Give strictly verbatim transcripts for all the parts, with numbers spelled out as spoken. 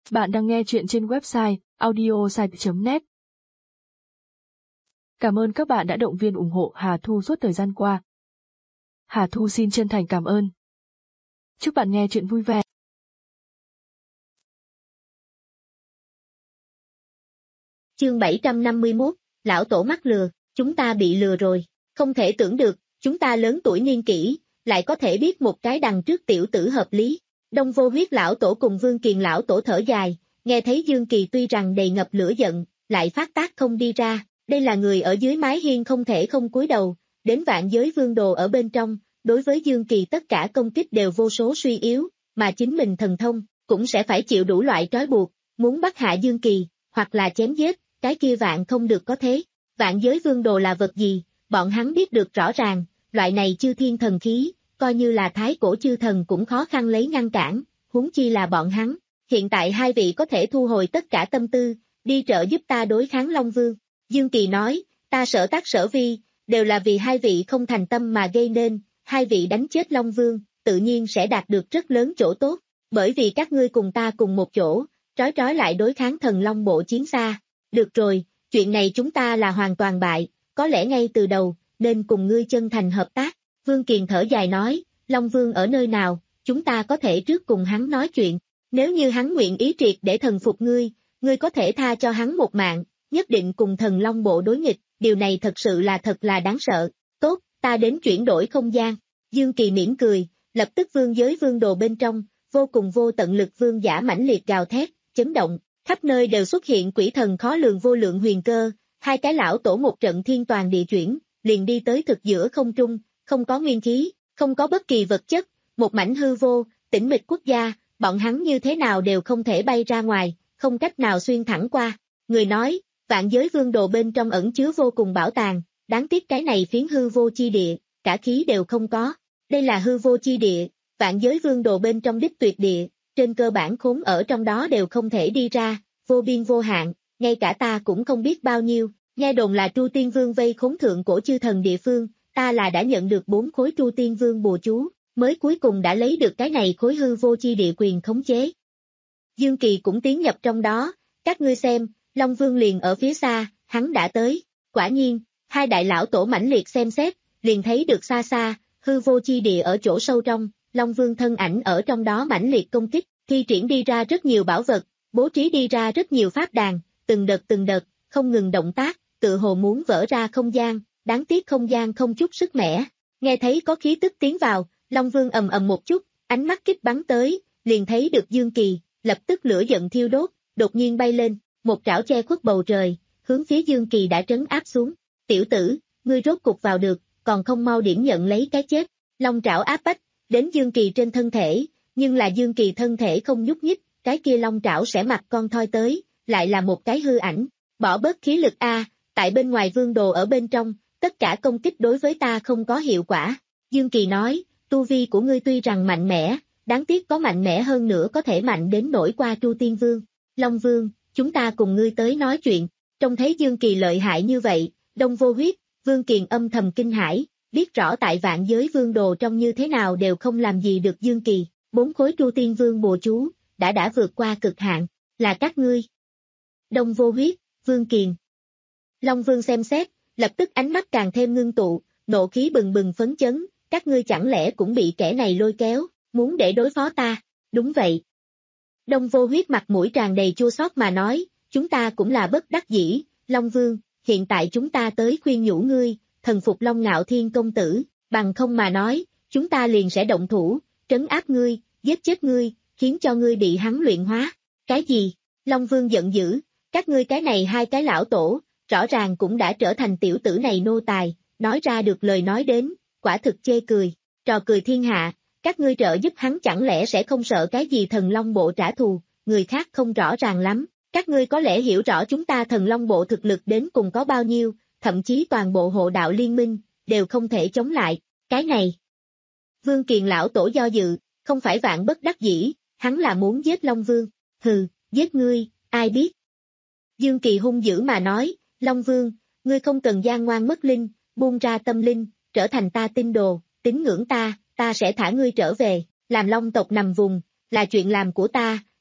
Bạn đang nghe chuyện trên website audiosite chấm net. Cảm ơn các bạn đã động viên ủng hộ Hà Thu suốt thời gian qua. Hà Thu xin chân thành cảm ơn. Chúc bạn nghe chuyện vui vẻ. Chương bảy trăm năm mươi mốt, Lão Tổ mắc lừa, chúng ta bị lừa rồi, không thể tưởng được, chúng ta lớn tuổi niên kỷ, lại có thể biết một cái đằng trước tiểu tử hợp lý. Đông Vô Huyết Lão Tổ cùng Vương Kiền Lão Tổ thở dài, nghe thấy Dương Kỳ tuy rằng đầy ngập lửa giận, lại phát tác không đi ra, đây là người ở dưới mái hiên không thể không cúi đầu, đến vạn giới vương đồ ở bên trong, đối với Dương Kỳ tất cả công kích đều vô số suy yếu, mà chính mình thần thông, cũng sẽ phải chịu đủ loại trói buộc, muốn bắt hạ Dương Kỳ, hoặc là chém giết, cái kia vạn không được có thế. Vạn giới vương đồ là vật gì, bọn hắn biết được rõ ràng, loại này chư thiên thần khí, coi như là thái cổ chư thần cũng khó khăn lấy ngăn cản, huống chi là bọn hắn. Hiện tại hai vị có thể thu hồi tất cả tâm tư, đi trợ giúp ta đối kháng Long Vương. Dương Kỳ nói, ta sở tác sở vi, đều là vì hai vị không thành tâm mà gây nên, hai vị đánh chết Long Vương, tự nhiên sẽ đạt được rất lớn chỗ tốt, bởi vì các ngươi cùng ta cùng một chỗ, trói trói lại đối kháng thần Long bộ chiến xa. Được rồi, chuyện này chúng ta là hoàn toàn bại, có lẽ ngay từ đầu, nên cùng ngươi chân thành hợp tác. Vương Kiền thở dài nói, Long Vương ở nơi nào, chúng ta có thể trước cùng hắn nói chuyện, nếu như hắn nguyện ý triệt để thần phục ngươi, ngươi có thể tha cho hắn một mạng, nhất định cùng thần Long bộ đối nghịch, điều này thật sự là thật là đáng sợ. Tốt, ta đến chuyển đổi không gian. Dương Kỳ mỉm cười, lập tức vương giới vương đồ bên trong, vô cùng vô tận lực vương giả mãnh liệt gào thét, chấn động, khắp nơi đều xuất hiện quỷ thần khó lường vô lượng huyền cơ, hai cái lão tổ một trận thiên toàn địa chuyển, liền đi tới thực giữa không trung, không có nguyên khí, không có bất kỳ vật chất, một mảnh hư vô, tĩnh mịch quốc gia, bọn hắn như thế nào đều không thể bay ra ngoài, không cách nào xuyên thẳng qua. Người nói, vạn giới vương đồ bên trong ẩn chứa vô cùng bảo tàng, đáng tiếc cái này phiến hư vô chi địa, cả khí đều không có. Đây là hư vô chi địa, vạn giới vương đồ bên trong đích tuyệt địa, trên cơ bản khốn ở trong đó đều không thể đi ra, vô biên vô hạn, ngay cả ta cũng không biết bao nhiêu, nghe đồn là Tru Tiên Vương vây khốn thượng cổ chư thần địa phương, ta là đã nhận được bốn khối Tru Tiên Vương bùa chú, mới cuối cùng đã lấy được cái này khối hư vô chi địa quyền khống chế. Dương Kỳ cũng tiến nhập trong đó, các ngươi xem, Long Vương liền ở phía xa, hắn đã tới, quả nhiên, hai đại lão tổ mãnh liệt xem xét, liền thấy được xa xa, hư vô chi địa ở chỗ sâu trong, Long Vương thân ảnh ở trong đó mãnh liệt công kích, thi triển đi ra rất nhiều bảo vật, bố trí đi ra rất nhiều pháp đàn, từng đợt từng đợt, không ngừng động tác, tự hồ muốn vỡ ra không gian, đáng tiếc không gian không chút sức mẻ. Nghe thấy có khí tức tiến vào, Long Vương ầm ầm một chút, ánh mắt kích bắn tới, liền thấy được Dương Kỳ, lập tức lửa giận thiêu đốt, đột nhiên bay lên, một trảo che khuất bầu trời, hướng phía Dương Kỳ đã trấn áp xuống. Tiểu tử, ngươi rốt cục vào được, còn không mau điểm nhận lấy cái chết. Long trảo áp bách, đến Dương Kỳ trên thân thể, nhưng là Dương Kỳ thân thể không nhúc nhích, cái kia long trảo sẽ mặc con thoi tới, lại là một cái hư ảnh, bỏ bớt khí lực a, tại bên ngoài vương đồ ở bên trong, tất cả công kích đối với ta không có hiệu quả. Dương Kỳ nói, tu vi của ngươi tuy rằng mạnh mẽ, đáng tiếc có mạnh mẽ hơn nữa có thể mạnh đến nổi qua Tru Tiên Vương. Long Vương, chúng ta cùng ngươi tới nói chuyện, trông thấy Dương Kỳ lợi hại như vậy, Đông Vô Huyết, Vương Kiền âm thầm kinh hãi, biết rõ tại vạn giới vương đồ trong như thế nào đều không làm gì được Dương Kỳ, bốn khối Tru Tiên Vương bùa chú, đã đã vượt qua cực hạn, là các ngươi. Đông Vô Huyết, Vương Kiền. Long Vương xem xét, lập tức ánh mắt càng thêm ngưng tụ, nộ khí bừng bừng phấn chấn, các ngươi chẳng lẽ cũng bị kẻ này lôi kéo, muốn để đối phó ta, đúng vậy. Đông Vô Huyết mặt mũi tràn đầy chua xót mà nói, chúng ta cũng là bất đắc dĩ, Long Vương, hiện tại chúng ta tới khuyên nhủ ngươi, thần phục Long Ngạo Thiên công tử, bằng không mà nói, chúng ta liền sẽ động thủ, trấn áp ngươi, giết chết ngươi, khiến cho ngươi bị hắn luyện hóa. Cái gì? Long Vương giận dữ, các ngươi cái này hai cái lão tổ, rõ ràng cũng đã trở thành tiểu tử này nô tài, nói ra được lời nói đến, quả thực chê cười, trò cười thiên hạ, các ngươi trợ giúp hắn chẳng lẽ sẽ không sợ cái gì thần Long bộ trả thù, người khác không rõ ràng lắm, các ngươi có lẽ hiểu rõ chúng ta thần Long bộ thực lực đến cùng có bao nhiêu, thậm chí toàn bộ hộ đạo liên minh, đều không thể chống lại, cái này. Vương Kiền lão tổ do dự, không phải vạn bất đắc dĩ, hắn là muốn giết Long Vương, hừ, giết ngươi, ai biết. Dương Kỳ hung dữ mà nói, Long Vương, ngươi không cần gian ngoan mất linh, buông ra tâm linh, trở thành ta tín đồ, tín ngưỡng ta, ta sẽ thả ngươi trở về, làm Long tộc nằm vùng, là chuyện làm của ta,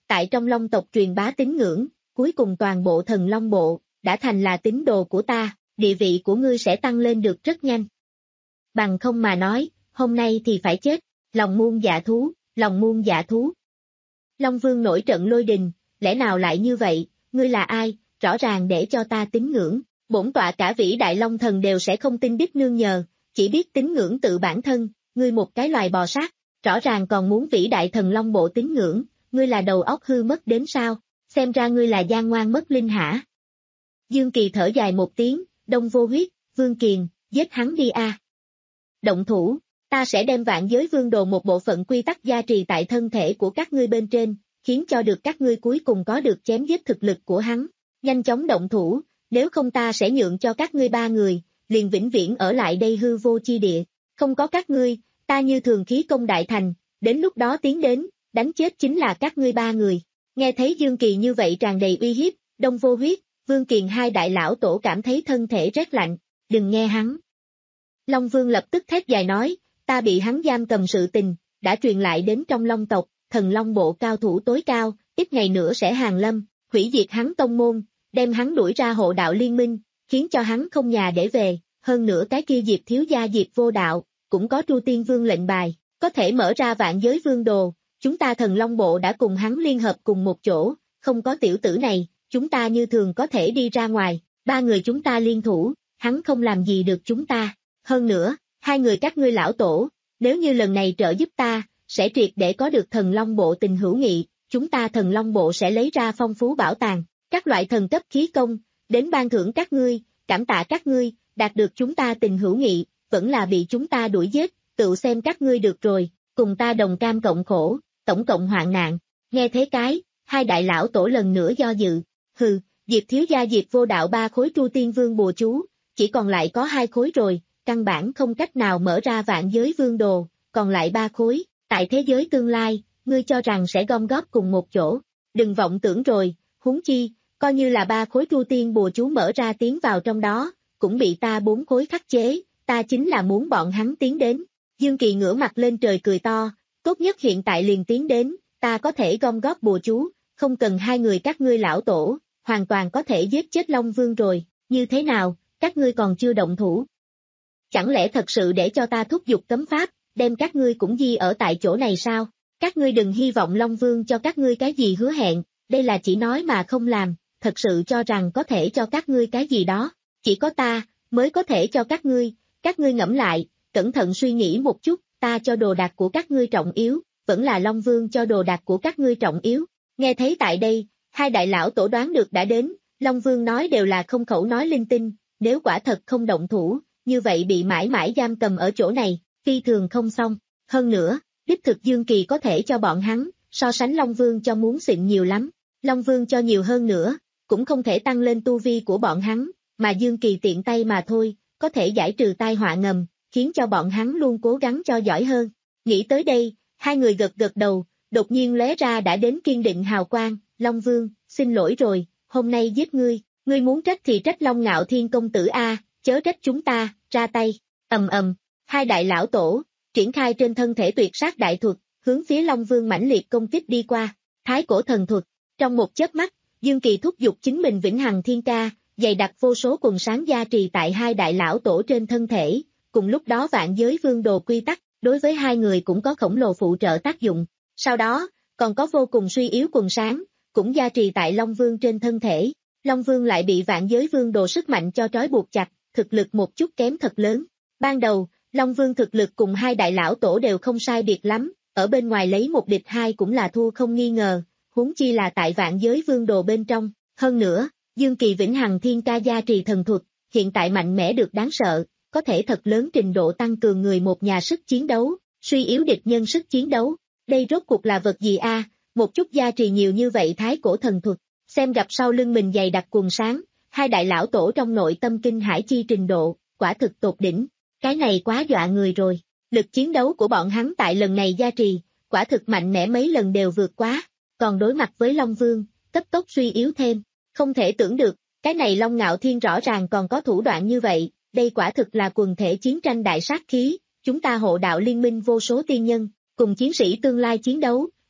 tại trong Long tộc truyền bá tín ngưỡng, cuối cùng toàn bộ thần Long bộ, đã thành là tín đồ của ta, địa vị của ngươi sẽ tăng lên được rất nhanh. Bằng không mà nói, hôm nay thì phải chết, lòng muôn dạ thú, lòng muôn dạ thú. Long Vương nổi trận lôi đình, lẽ nào lại như vậy, ngươi là ai, rõ ràng để cho ta tín ngưỡng, bổn tọa cả vĩ đại Long thần đều sẽ không tin đích nương nhờ, chỉ biết tín ngưỡng tự bản thân, ngươi một cái loài bò sát, rõ ràng còn muốn vĩ đại thần Long bộ tín ngưỡng, ngươi là đầu óc hư mất đến sao, xem ra ngươi là gian ngoan mất linh hả. Dương Kỳ thở dài một tiếng, Đông Vô Huyết, Vương Kiền, giết hắn đi a. Động thủ, ta sẽ đem vạn giới vương đồ một bộ phận quy tắc gia trì tại thân thể của các ngươi bên trên, khiến cho được các ngươi cuối cùng có được chém giết thực lực của hắn. Nhanh chóng động thủ, nếu không ta sẽ nhượng cho các ngươi ba người, liền vĩnh viễn ở lại đây hư vô chi địa. Không có các ngươi, ta như thường khí công đại thành, đến lúc đó tiến đến, đánh chết chính là các ngươi ba người. Nghe thấy Dương Kỳ như vậy tràn đầy uy hiếp, Đông Vô Huyết, Vương Kiền hai đại lão tổ cảm thấy thân thể rét lạnh, đừng nghe hắn. Long Vương lập tức thét dài nói, ta bị hắn giam cầm sự tình, đã truyền lại đến trong Long tộc, thần Long bộ cao thủ tối cao, ít ngày nữa sẽ hàng lâm, hủy diệt hắn tông môn, đem hắn đuổi ra hộ đạo liên minh, khiến cho hắn không nhà để về, hơn nữa cái kia Diệp thiếu gia Diệp vô đạo, cũng có Tru Tiên Vương lệnh bài, có thể mở ra vạn giới vương đồ, chúng ta thần Long bộ đã cùng hắn liên hợp cùng một chỗ, không có tiểu tử này, chúng ta như thường có thể đi ra ngoài, ba người chúng ta liên thủ, hắn không làm gì được chúng ta, hơn nữa, hai người các ngươi lão tổ, nếu như lần này trợ giúp ta, sẽ triệt để có được thần Long bộ tình hữu nghị, chúng ta thần Long bộ sẽ lấy ra phong phú bảo tàng, các loại thần cấp khí công, đến ban thưởng các ngươi, cảm tạ các ngươi, đạt được chúng ta tình hữu nghị, vẫn là bị chúng ta đuổi giết, tự xem các ngươi được rồi, cùng ta đồng cam cộng khổ, tổng cộng hoạn nạn, nghe thế cái, hai đại lão tổ lần nữa do dự, hừ, Diệp thiếu gia Diệp vô đạo ba khối Tru Tiên Vương bùa chú, chỉ còn lại có hai khối rồi, căn bản không cách nào mở ra vạn giới vương đồ, còn lại ba khối, tại thế giới tương lai, ngươi cho rằng sẽ gom góp cùng một chỗ, đừng vọng tưởng rồi, huống chi, coi như là ba khối Tru Tiên bùa chú mở ra tiến vào trong đó, cũng bị ta bốn khối khắc chế, ta chính là muốn bọn hắn tiến đến. Dương Kỳ ngửa mặt lên trời cười to, tốt nhất hiện tại liền tiến đến, ta có thể gom góp bùa chú, không cần hai người các ngươi lão tổ, hoàn toàn có thể giết chết Long Vương rồi, như thế nào, các ngươi còn chưa động thủ. Chẳng lẽ thật sự để cho ta thúc giục cấm pháp, đem các ngươi cũng di ở tại chỗ này sao? Các ngươi đừng hy vọng Long Vương cho các ngươi cái gì hứa hẹn, đây là chỉ nói mà không làm, thật sự cho rằng có thể cho các ngươi cái gì đó, chỉ có ta, mới có thể cho các ngươi, các ngươi ngẫm lại, cẩn thận suy nghĩ một chút, ta cho đồ đạc của các ngươi trọng yếu, vẫn là Long Vương cho đồ đạc của các ngươi trọng yếu. Nghe thấy tại đây, hai đại lão tổ đoán được đã đến, Long Vương nói đều là không khẩu nói linh tinh, nếu quả thật không động thủ, như vậy bị mãi mãi giam cầm ở chỗ này, phi thường không xong. Hơn nữa, đích thực Dương Kỳ có thể cho bọn hắn, so sánh Long Vương cho muốn xịn nhiều lắm. Long Vương cho nhiều hơn nữa, cũng không thể tăng lên tu vi của bọn hắn, mà Dương Kỳ tiện tay mà thôi, có thể giải trừ tai họa ngầm, khiến cho bọn hắn luôn cố gắng cho giỏi hơn. Nghĩ tới đây, hai người gật gật đầu, đột nhiên lóe ra đã đến kiên định hào quang, Long Vương, xin lỗi rồi, hôm nay giết ngươi, ngươi muốn trách thì trách Long Ngạo Thiên công tử A, chớ trách chúng ta, ra tay, ầm ầm, hai đại lão tổ, triển khai trên thân thể tuyệt sát đại thuật, hướng phía Long Vương mãnh liệt công kích đi qua, thái cổ thần thuật, trong một chớp mắt, Dương Kỳ thúc giục chính mình vĩnh hằng thiên ca, dày đặc vô số quần sáng gia trì tại hai đại lão tổ trên thân thể, cùng lúc đó vạn giới vương đồ quy tắc, đối với hai người cũng có khổng lồ phụ trợ tác dụng, sau đó, còn có vô cùng suy yếu quần sáng, cũng gia trì tại Long Vương trên thân thể, Long Vương lại bị vạn giới vương đồ sức mạnh cho trói buộc chặt, thực lực một chút kém thật lớn, ban đầu, Long Vương thực lực cùng hai đại lão tổ đều không sai biệt lắm, ở bên ngoài lấy một địch hai cũng là thua không nghi ngờ, huống chi là tại vạn giới vương đồ bên trong, hơn nữa, Dương Kỳ vĩnh hằng thiên ca gia trì thần thuật, hiện tại mạnh mẽ được đáng sợ, có thể thật lớn trình độ tăng cường người một nhà sức chiến đấu, suy yếu địch nhân sức chiến đấu, đây rốt cuộc là vật gì a? Một chút gia trì nhiều như vậy thái cổ thần thuật, xem gặp sau lưng mình dày đặc quần sáng, hai đại lão tổ trong nội tâm kinh hải chi trình độ, quả thực tột đỉnh, cái này quá dọa người rồi, lực chiến đấu của bọn hắn tại lần này gia trì, quả thực mạnh mẽ mấy lần đều vượt quá, còn đối mặt với Long Vương, cấp tốc suy yếu thêm, không thể tưởng được, cái này Long Ngạo Thiên rõ ràng còn có thủ đoạn như vậy, đây quả thực là quần thể chiến tranh đại sát khí, chúng ta hộ đạo liên minh vô số tiên nhân, cùng chiến sĩ tương lai chiến đấu,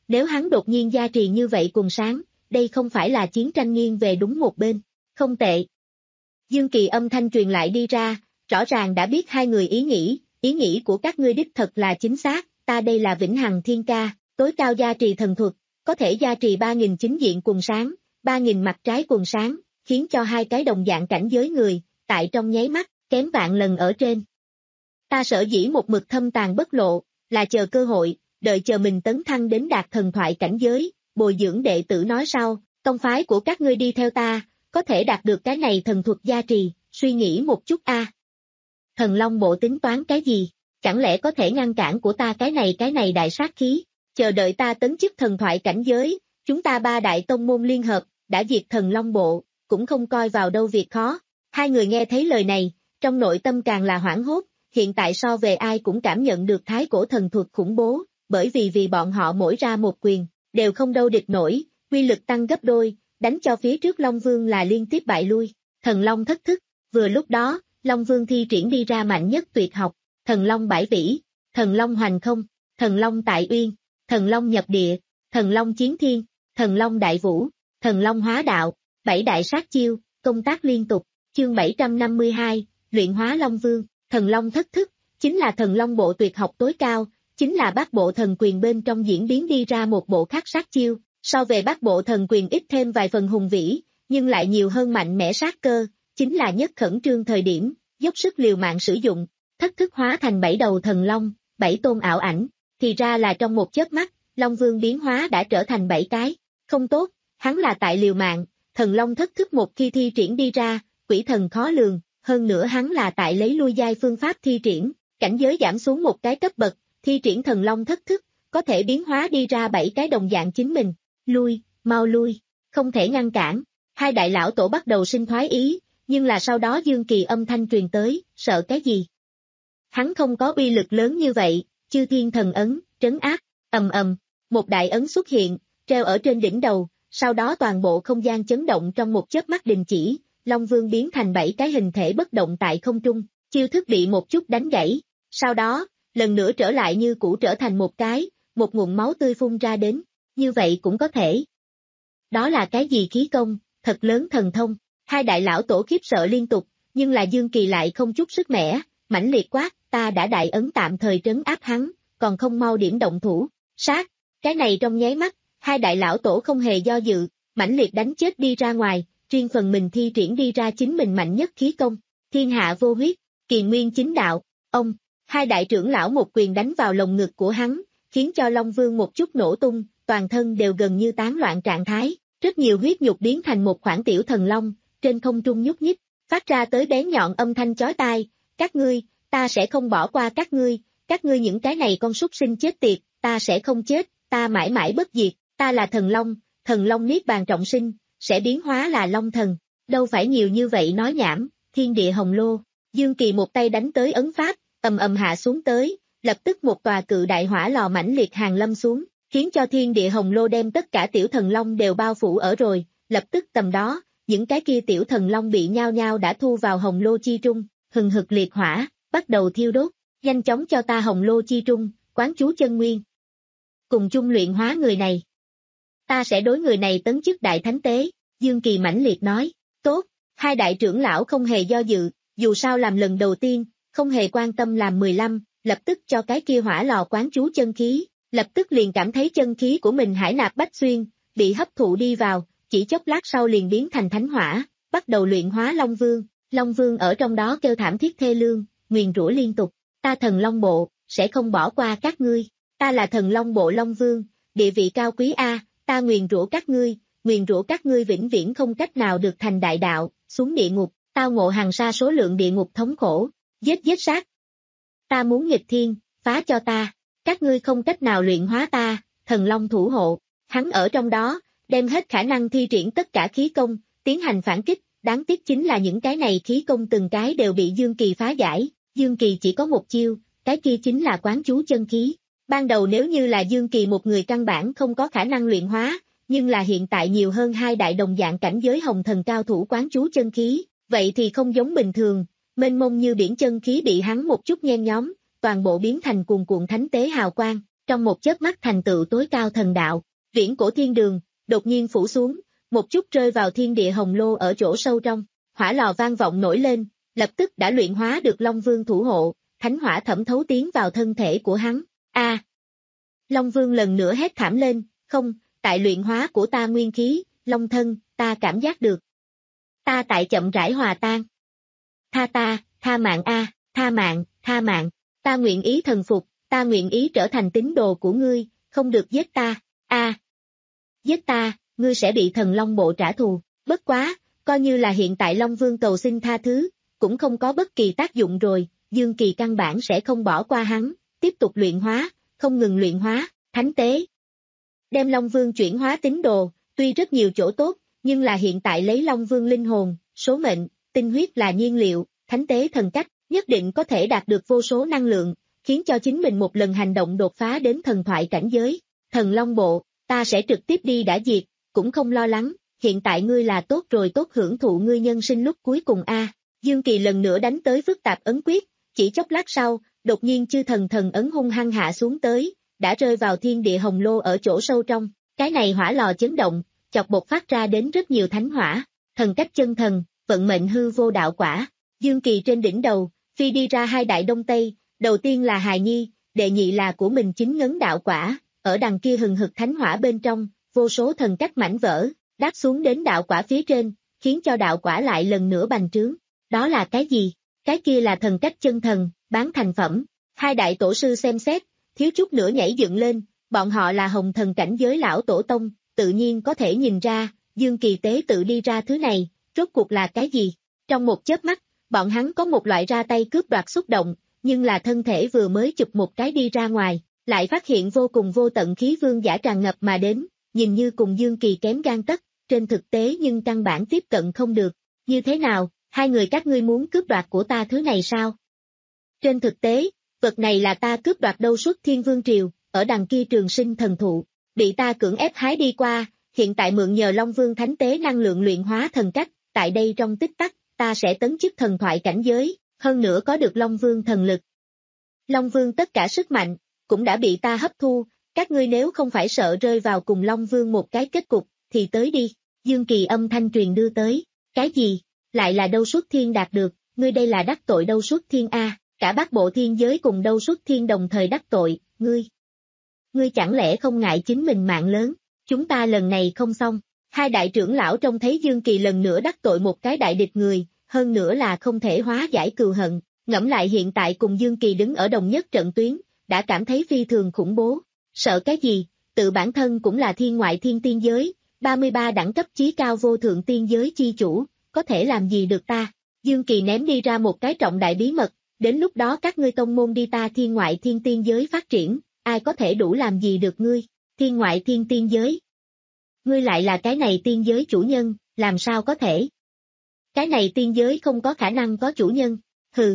Nếu hắn đột nhiên gia trì như vậy cùng sáng, đây không phải là chiến tranh nghiêng về đúng một bên. Không tệ. Dương Kỳ âm thanh truyền lại đi ra, rõ ràng đã biết hai người ý nghĩ, ý nghĩ của các ngươi đích thật là chính xác, ta đây là Vĩnh Hằng Thiên Ca, tối cao gia trì thần thuật, có thể gia trì ba nghìn chính diện cùng sáng, ba nghìn mặt trái cùng sáng, khiến cho hai cái đồng dạng cảnh giới người, tại trong nháy mắt, kém vạn lần ở trên. Ta sở dĩ một mực thâm tàn bất lộ, là chờ cơ hội, đợi chờ mình tấn thăng đến đạt thần thoại cảnh giới, bồi dưỡng đệ tử nói sau, tông phái của các ngươi đi theo ta, có thể đạt được cái này thần thuật gia trì, suy nghĩ một chút a. Thần Long Bộ tính toán cái gì? Chẳng lẽ có thể ngăn cản của ta cái này cái này đại sát khí? Chờ đợi ta tấn chức thần thoại cảnh giới, chúng ta ba đại tông môn liên hợp, đã diệt Thần Long Bộ, cũng không coi vào đâu việc khó. Hai người nghe thấy lời này, trong nội tâm càng là hoảng hốt, hiện tại so về ai cũng cảm nhận được thái cổ thần thuật khủng bố, bởi vì vì bọn họ mỗi ra một quyền, đều không đâu địch nổi, quy lực tăng gấp đôi, đánh cho phía trước Long Vương là liên tiếp bại lui. Thần Long thất thức, vừa lúc đó, Long Vương thi triển đi ra mạnh nhất tuyệt học, Thần Long bãi vĩ, Thần Long hoành không, Thần Long tại uyên, Thần Long nhập địa, Thần Long chiến thiên, Thần Long đại vũ, Thần Long hóa đạo, bảy đại sát chiêu, công tác liên tục. Chương bảy trăm năm mươi hai, luyện hóa Long Vương, Thần Long thất thức, chính là Thần Long Bộ tuyệt học tối cao, chính là bát bộ thần quyền bên trong diễn biến đi ra một bộ khác sát chiêu, so về bát bộ thần quyền ít thêm vài phần hùng vĩ, nhưng lại nhiều hơn mạnh mẽ sát cơ, chính là nhất khẩn trương thời điểm, dốc sức liều mạng sử dụng, thất thức hóa thành bảy đầu thần long, bảy tôn ảo ảnh, thì ra là trong một chớp mắt, Long Vương biến hóa đã trở thành bảy cái, không tốt, hắn là tại liều mạng, Thần Long thất thức một khi thi triển đi ra, quỷ thần khó lường, hơn nữa hắn là tại lấy lui giai phương pháp thi triển, cảnh giới giảm xuống một cái cấp bậc, thi triển Thần Long thất thức, có thể biến hóa đi ra bảy cái đồng dạng chính mình, lui, mau lui, không thể ngăn cản, hai đại lão tổ bắt đầu sinh thoái ý, nhưng là sau đó Dương Kỳ âm thanh truyền tới, sợ cái gì? Hắn không có uy lực lớn như vậy, chư thiên thần ấn, trấn áp, ầm ầm, một đại ấn xuất hiện, treo ở trên đỉnh đầu, sau đó toàn bộ không gian chấn động trong một chớp mắt đình chỉ, Long Vương biến thành bảy cái hình thể bất động tại không trung, chiêu thức bị một chút đánh gãy, sau đó, lần nữa trở lại như cũ trở thành một cái, một nguồn máu tươi phun ra đến, như vậy cũng có thể. Đó là cái gì khí công, thật lớn thần thông, hai đại lão tổ khiếp sợ liên tục, nhưng là Dương Kỳ lại không chút sức mẻ, mãnh liệt quát, ta đã đại ấn tạm thời trấn áp hắn, còn không mau điểm động thủ, sát, cái này trong nháy mắt, hai đại lão tổ không hề do dự, mãnh liệt đánh chết đi ra ngoài, riêng phần mình thi triển đi ra chính mình mạnh nhất khí công, thiên hạ vô huyết, kỳ nguyên chính đạo, ông, hai đại trưởng lão một quyền đánh vào lồng ngực của hắn, khiến cho Long Vương một chút nổ tung, toàn thân đều gần như tán loạn trạng thái, rất nhiều huyết nhục biến thành một khoảng tiểu thần long, trên không trung nhúc nhích, phát ra tới bén nhọn âm thanh chói tai, các ngươi, ta sẽ không bỏ qua các ngươi, các ngươi những cái này con súc sinh chết tiệt, ta sẽ không chết, ta mãi mãi bất diệt, ta là thần long, thần long niết bàn trọng sinh, sẽ biến hóa là long thần, đâu phải nhiều như vậy nói nhảm, thiên địa hồng lô, Dương Kỳ một tay đánh tới ấn pháp, ầm ầm hạ xuống tới, lập tức một tòa cự đại hỏa lò mãnh liệt hàng lâm xuống, khiến cho thiên địa hồng lô đem tất cả tiểu thần long đều bao phủ ở rồi, lập tức tầm đó, những cái kia tiểu thần long bị nhao nhao đã thu vào hồng lô chi trung, hừng hực liệt hỏa, bắt đầu thiêu đốt, nhanh chóng cho ta hồng lô chi trung, quán chú chân nguyên. Cùng chung luyện hóa người này. Ta sẽ đối người này tấn chức đại thánh tế, Dương Kỳ mãnh liệt nói, tốt, hai đại trưởng lão không hề do dự, dù sao làm lần đầu tiên, không hề quan tâm làm mười lăm, lập tức cho cái kia hỏa lò quán chú chân khí, lập tức liền cảm thấy chân khí của mình hải nạp bách xuyên, bị hấp thụ đi vào, chỉ chốc lát sau liền biến thành thánh hỏa, bắt đầu luyện hóa Long Vương, Long Vương ở trong đó kêu thảm thiết thê lương, nguyền rủa liên tục, ta Thần Long Bộ, sẽ không bỏ qua các ngươi, ta là Thần Long Bộ Long Vương, địa vị cao quý A, ta nguyền rủa các ngươi, nguyền rủa các ngươi vĩnh viễn không cách nào được thành đại đạo, xuống địa ngục, tao ngộ hàng sa số lượng địa ngục thống khổ, giết giết sát. Ta muốn nghịch thiên, phá cho ta, các ngươi không cách nào luyện hóa ta, Thần Long thủ hộ, hắn ở trong đó, đem hết khả năng thi triển tất cả khí công, tiến hành phản kích, đáng tiếc chính là những cái này khí công từng cái đều bị Dương Kỳ phá giải, Dương Kỳ chỉ có một chiêu, cái kia chính là quán chú chân khí. Ban đầu nếu như là Dương Kỳ một người căn bản không có khả năng luyện hóa, nhưng là hiện tại nhiều hơn hai đại đồng dạng cảnh giới hồng thần cao thủ quán chú chân khí, vậy thì không giống bình thường, mênh mông như biển chân khí bị hắn một chút nhen nhóm, toàn bộ biến thành cuồn cuộn thánh tế hào quang, trong một chớp mắt thành tựu tối cao thần đạo. Viễn cổ thiên đường, đột nhiên phủ xuống, một chút rơi vào thiên địa hồng lô ở chỗ sâu trong, hỏa lò vang vọng nổi lên, lập tức đã luyện hóa được Long Vương thủ hộ, thánh hỏa thẩm thấu tiến vào thân thể của hắn. A! Long Vương lần nữa hét thảm lên, không, tại luyện hóa của ta nguyên khí, Long thân, ta cảm giác được. Ta tại chậm rãi hòa tan. Tha ta, tha mạng a, tha mạng, tha mạng, ta nguyện ý thần phục, ta nguyện ý trở thành tín đồ của ngươi, không được giết ta, a. Giết ta, ngươi sẽ bị thần Long bộ trả thù, bất quá, coi như là hiện tại Long Vương cầu xin tha thứ, cũng không có bất kỳ tác dụng rồi, Dương Kỳ căn bản sẽ không bỏ qua hắn, tiếp tục luyện hóa, không ngừng luyện hóa, thánh tế. Đem Long Vương chuyển hóa tín đồ, tuy rất nhiều chỗ tốt, nhưng là hiện tại lấy Long Vương linh hồn, số mệnh, tinh huyết là nhiên liệu, thánh tế thần cách, nhất định có thể đạt được vô số năng lượng, khiến cho chính mình một lần hành động đột phá đến thần thoại cảnh giới. Thần Long bộ, ta sẽ trực tiếp đi đã diệt, cũng không lo lắng, hiện tại ngươi là tốt rồi, tốt hưởng thụ ngươi nhân sinh lúc cuối cùng a. Dương Kỳ lần nữa đánh tới phức tạp ấn quyết, chỉ chốc lát sau, đột nhiên chư thần thần ấn hung hăng hạ xuống tới, đã rơi vào thiên địa hồng lô ở chỗ sâu trong, cái này hỏa lò chấn động, chọc bộc phát ra đến rất nhiều thánh hỏa, thần cách chân thần, vận mệnh hư vô đạo quả. Dương Kỳ trên đỉnh đầu, phi đi ra hai đại đông tây, đầu tiên là hài nhi, đệ nhị là của mình chính ngấn đạo quả, ở đằng kia hừng hực thánh hỏa bên trong, vô số thần cách mảnh vỡ, đáp xuống đến đạo quả phía trên, khiến cho đạo quả lại lần nữa bành trướng. Đó là cái gì? Cái kia là thần cách chân thần, bán thành phẩm. Hai đại tổ sư xem xét, thiếu chút nữa nhảy dựng lên, bọn họ là hồng thần cảnh giới lão tổ tông, tự nhiên có thể nhìn ra, Dương Kỳ tế tự đi ra thứ này, rốt cuộc là cái gì? Trong một chớp mắt, bọn hắn có một loại ra tay cướp đoạt xúc động, nhưng là thân thể vừa mới chụp một cái đi ra ngoài, lại phát hiện vô cùng vô tận khí vương giả tràn ngập mà đến, nhìn như cùng Dương Kỳ kém gan tất, trên thực tế nhưng căn bản tiếp cận không được. Như thế nào, hai người các ngươi muốn cướp đoạt của ta thứ này sao? Trên thực tế, vật này là ta cướp đoạt đâu suốt thiên vương triều, ở đằng kia trường sinh thần thụ, bị ta cưỡng ép hái đi qua, hiện tại mượn nhờ Long Vương thánh tế năng lượng luyện hóa thần cách, tại đây trong tích tắc, ta sẽ tấn chức thần thoại cảnh giới, hơn nữa có được Long Vương thần lực. Long Vương tất cả sức mạnh, cũng đã bị ta hấp thu, các ngươi nếu không phải sợ rơi vào cùng Long Vương một cái kết cục, thì tới đi. Dương Kỳ âm thanh truyền đưa tới, cái gì, lại là đâu suốt thiên đạt được, ngươi đây là đắc tội đâu suốt thiên a, cả bát bộ thiên giới cùng đâu suốt thiên đồng thời đắc tội, ngươi. Ngươi chẳng lẽ không ngại chính mình mạng lớn, chúng ta lần này không xong. Hai đại trưởng lão trông thấy Dương Kỳ lần nữa đắc tội một cái đại địch người, hơn nữa là không thể hóa giải cừu hận, ngẫm lại hiện tại cùng Dương Kỳ đứng ở đồng nhất trận tuyến, đã cảm thấy phi thường khủng bố. Sợ cái gì, tự bản thân cũng là thiên ngoại thiên tiên giới, ba mươi ba đẳng cấp chí cao vô thượng tiên giới chi chủ, có thể làm gì được ta? Dương Kỳ ném đi ra một cái trọng đại bí mật, đến lúc đó các ngươi tông môn đi ta thiên ngoại thiên tiên giới phát triển, ai có thể đủ làm gì được ngươi? Thiên ngoại thiên tiên giới. Ngươi lại là cái này tiên giới chủ nhân, làm sao có thể? Cái này tiên giới không có khả năng có chủ nhân, hừ.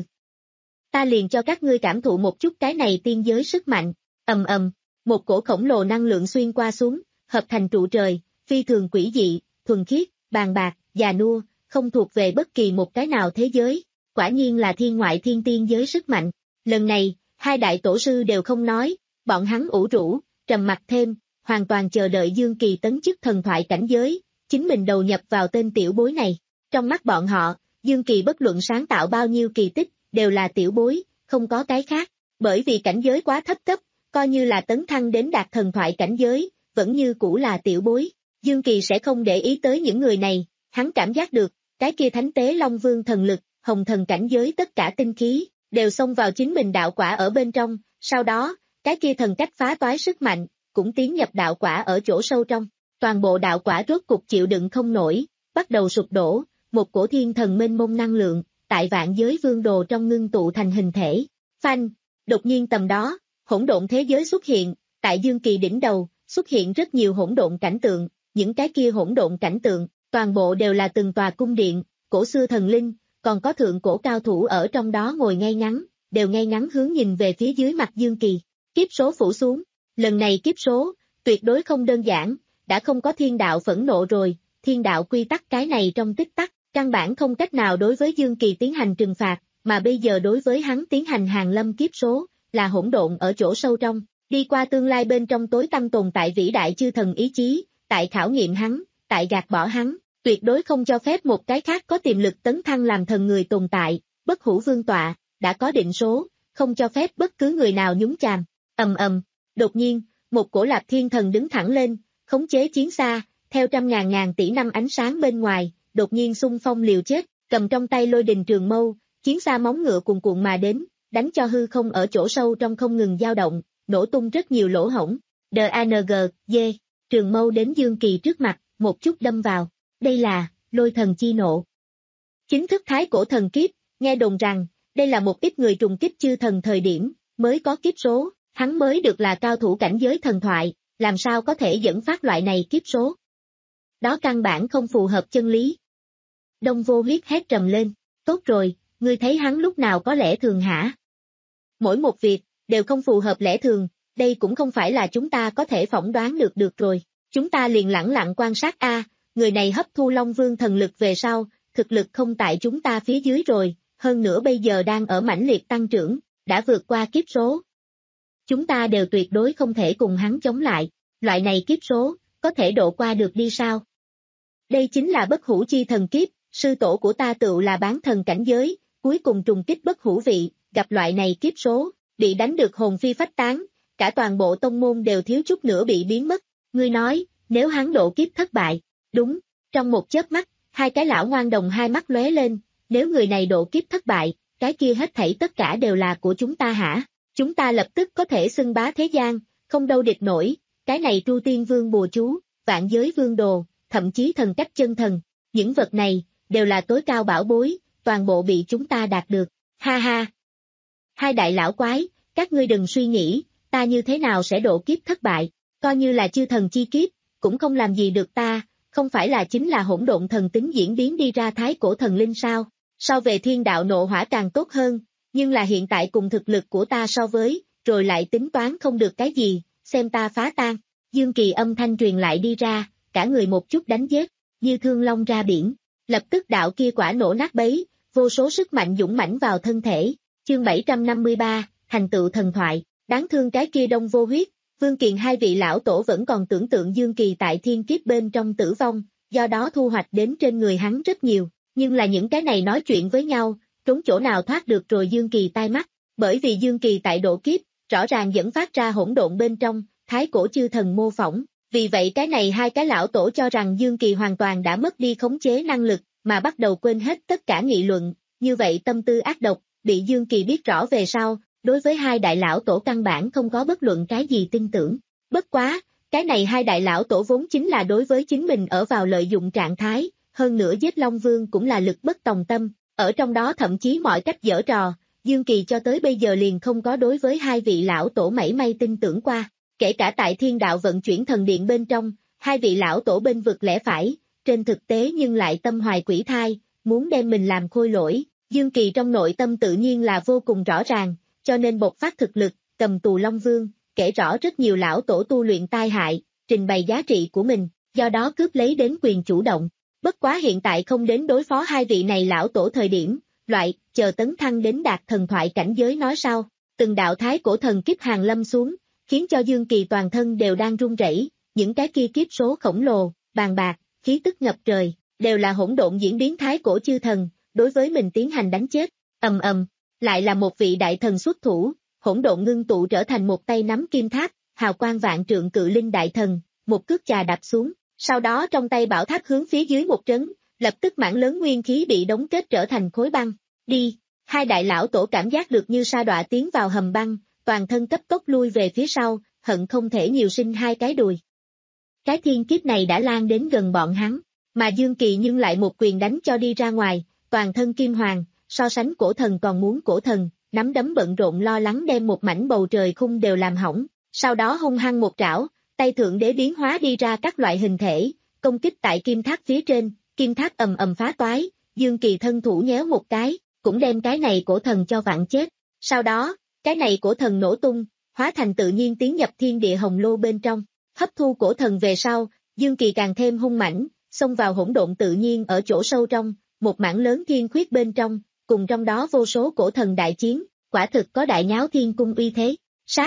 Ta liền cho các ngươi cảm thụ một chút cái này tiên giới sức mạnh, ầm ầm, một cổ khổng lồ năng lượng xuyên qua xuống, hợp thành trụ trời, phi thường quỷ dị, thuần khiết, bàn bạc, già nua, không thuộc về bất kỳ một cái nào thế giới, quả nhiên là thiên ngoại thiên tiên giới sức mạnh. Lần này, hai đại tổ sư đều không nói, bọn hắn ủ rũ, trầm mặc thêm, hoàn toàn chờ đợi Dương Kỳ tấn chức thần thoại cảnh giới, chính mình đầu nhập vào tên tiểu bối này. Trong mắt bọn họ, Dương Kỳ bất luận sáng tạo bao nhiêu kỳ tích, đều là tiểu bối, không có cái khác, bởi vì cảnh giới quá thấp cấp, coi như là tấn thăng đến đạt thần thoại cảnh giới, vẫn như cũ là tiểu bối. Dương Kỳ sẽ không để ý tới những người này, hắn cảm giác được, cái kia thánh tế Long Vương thần lực, hồng thần cảnh giới tất cả tinh khí, đều xông vào chính mình đạo quả ở bên trong, sau đó, cái kia thần cách phá toái sức mạnh, cũng tiến nhập đạo quả ở chỗ sâu trong, toàn bộ đạo quả rốt cục chịu đựng không nổi, bắt đầu sụp đổ, một cổ thiên thần mênh mông năng lượng, tại vạn giới vương đồ trong ngưng tụ thành hình thể. Phanh, đột nhiên tầm đó, hỗn độn thế giới xuất hiện, tại Dương Kỳ đỉnh đầu, xuất hiện rất nhiều hỗn độn cảnh tượng, những cái kia hỗn độn cảnh tượng, toàn bộ đều là từng tòa cung điện, cổ xưa thần linh, còn có thượng cổ cao thủ ở trong đó ngồi ngay ngắn, đều ngay ngắn hướng nhìn về phía dưới mặt Dương Kỳ. Kiếp số phủ xuống, lần này kiếp số, tuyệt đối không đơn giản, đã không có thiên đạo phẫn nộ rồi, thiên đạo quy tắc cái này trong tích tắc, căn bản không cách nào đối với Dương Kỳ tiến hành trừng phạt, mà bây giờ đối với hắn tiến hành hàng lâm kiếp số, là hỗn độn ở chỗ sâu trong, đi qua tương lai bên trong tối tăm tồn tại vĩ đại chư thần ý chí, tại khảo nghiệm hắn, tại gạt bỏ hắn, tuyệt đối không cho phép một cái khác có tiềm lực tấn thăng làm thần người tồn tại, bất hủ vương tọa, đã có định số, không cho phép bất cứ người nào nhúng chàm. Ầm ầm, đột nhiên, một cổ Lạp Thiên Thần đứng thẳng lên, khống chế chiến xa, theo trăm ngàn ngàn tỷ năm ánh sáng bên ngoài, đột nhiên xung phong liều chết, cầm trong tay lôi đình trường mâu, chiến xa móng ngựa cuồn cuộn mà đến, đánh cho hư không ở chỗ sâu trong không ngừng dao động, nổ tung rất nhiều lỗ hổng. đê a en giê, trường mâu đến Dương Kỳ trước mặt, một chút đâm vào. Đây là lôi thần chi nộ. Chính thức thái cổ thần kiếp, nghe đồn rằng, đây là một ít người trùng kích chư thần thời điểm, mới có kiếp số, hắn mới được là cao thủ cảnh giới thần thoại, làm sao có thể dẫn phát loại này kiếp số. Đó căn bản không phù hợp chân lý. Đông Vô Huyết hét trầm lên, tốt rồi, ngươi thấy hắn lúc nào có lẽ thường hả? Mỗi một việc, đều không phù hợp lẽ thường, đây cũng không phải là chúng ta có thể phỏng đoán được được rồi, chúng ta liền lẳng lặng quan sát a, người này hấp thu Long Vương thần lực về sau, thực lực không tại chúng ta phía dưới rồi, hơn nữa bây giờ đang ở mãnh liệt tăng trưởng, đã vượt qua kiếp số. Chúng ta đều tuyệt đối không thể cùng hắn chống lại, loại này kiếp số, có thể độ qua được đi sao? Đây chính là bất hủ chi thần kiếp, sư tổ của ta tựu là bán thần cảnh giới, cuối cùng trùng kích bất hủ vị, gặp loại này kiếp số, bị đánh được hồn phi phách tán, cả toàn bộ tông môn đều thiếu chút nữa bị biến mất. Ngươi nói, nếu hắn độ kiếp thất bại, đúng, trong một chớp mắt, hai cái lão ngoan đồng hai mắt lóe lên, nếu người này độ kiếp thất bại, cái kia hết thảy tất cả đều là của chúng ta hả? Chúng ta lập tức có thể xưng bá thế gian, không đâu địch nổi, cái này Tru Tiên Vương bùa chú, vạn giới vương đồ, thậm chí thần cách chân thần, những vật này, đều là tối cao bảo bối, toàn bộ bị chúng ta đạt được, ha ha. Hai đại lão quái, các ngươi đừng suy nghĩ, ta như thế nào sẽ độ kiếp thất bại, coi như là chư thần chi kiếp, cũng không làm gì được ta, không phải là chính là hỗn độn thần tính diễn biến đi ra thái cổ thần linh sao, so về thiên đạo nộ hỏa càng tốt hơn, nhưng là hiện tại cùng thực lực của ta so với, rồi lại tính toán không được cái gì, xem ta phá tan. Dương Kỳ âm thanh truyền lại đi ra, cả người một chút đánh giết, như thương long ra biển, lập tức đạo kia quả nổ nát bấy, vô số sức mạnh dũng mãnh vào thân thể. Chương bảy trăm năm mươi ba, thành tựu thần thoại, đáng thương cái kia Đông Vô Huyết, Vương Kiền hai vị lão tổ vẫn còn tưởng tượng Dương Kỳ tại thiên kiếp bên trong tử vong, do đó thu hoạch đến trên người hắn rất nhiều, nhưng là những cái này nói chuyện với nhau, trốn chỗ nào thoát được rồi Dương Kỳ tai mắt, bởi vì Dương Kỳ tại độ kiếp, rõ ràng dẫn phát ra hỗn độn bên trong, thái cổ chư thần mô phỏng, vì vậy cái này hai cái lão tổ cho rằng Dương Kỳ hoàn toàn đã mất đi khống chế năng lực, mà bắt đầu quên hết tất cả nghị luận, như vậy tâm tư ác độc, bị Dương Kỳ biết rõ về sau, đối với hai đại lão tổ căn bản không có bất luận cái gì tin tưởng. Bất quá, cái này hai đại lão tổ vốn chính là đối với chính mình ở vào lợi dụng trạng thái, hơn nữa giết Long Vương cũng là lực bất tòng tâm, ở trong đó thậm chí mọi cách giở trò, Dương Kỳ cho tới bây giờ liền không có đối với hai vị lão tổ mảy may tin tưởng qua, kể cả tại thiên đạo vận chuyển thần điện bên trong, hai vị lão tổ bên vực lẽ phải, trên thực tế nhưng lại tâm hoài quỷ thai, muốn đem mình làm khôi lỗi, Dương Kỳ trong nội tâm tự nhiên là vô cùng rõ ràng, cho nên bộc phát thực lực, cầm tù Long Vương, kể rõ rất nhiều lão tổ tu luyện tai hại, trình bày giá trị của mình, do đó cướp lấy đến quyền chủ động. Bất quá hiện tại không đến đối phó hai vị này lão tổ thời điểm, loại, chờ tấn thăng đến đạt thần thoại cảnh giới nói sau, từng đạo thái cổ thần kiếp hàng lâm xuống, khiến cho Dương Kỳ toàn thân đều đang run rẩy, những cái kia kiếp số khổng lồ, bàn bạc, khí tức ngập trời, đều là hỗn độn diễn biến thái cổ chư thần, đối với mình tiến hành đánh chết, ầm ầm, lại là một vị đại thần xuất thủ, hỗn độn ngưng tụ trở thành một tay nắm kim tháp, hào quang vạn trượng cự linh đại thần, một cước chà đạp xuống, sau đó trong tay bảo tháp hướng phía dưới một trấn, lập tức mảng lớn nguyên khí bị đóng kết trở thành khối băng, đi, hai đại lão tổ cảm giác được như sa đọa tiến vào hầm băng, toàn thân cấp tốc lui về phía sau, hận không thể nhiều sinh hai cái đùi. Cái thiên kiếp này đã lan đến gần bọn hắn, mà Dương Kỳ nhưng lại một quyền đánh cho đi ra ngoài, toàn thân kim hoàng, so sánh cổ thần còn muốn cổ thần, nắm đấm bận rộn lo lắng đem một mảnh bầu trời khung đều làm hỏng, sau đó hung hăng một trảo, tay thượng đế biến hóa đi ra các loại hình thể, công kích tại kim tháp phía trên, kim tháp ầm ầm phá toái, Dương Kỳ thân thủ nhéo một cái, cũng đem cái này cổ thần cho vặn chết, sau đó, cái này cổ thần nổ tung, hóa thành tự nhiên tiến nhập thiên địa hồng lô bên trong, hấp thu cổ thần về sau, Dương Kỳ càng thêm hung mãnh, xông vào hỗn độn tự nhiên ở chỗ sâu trong, một mảng lớn thiên khuyết bên trong, cùng trong đó vô số cổ thần đại chiến, quả thực có đại nháo thiên cung uy thế, sát,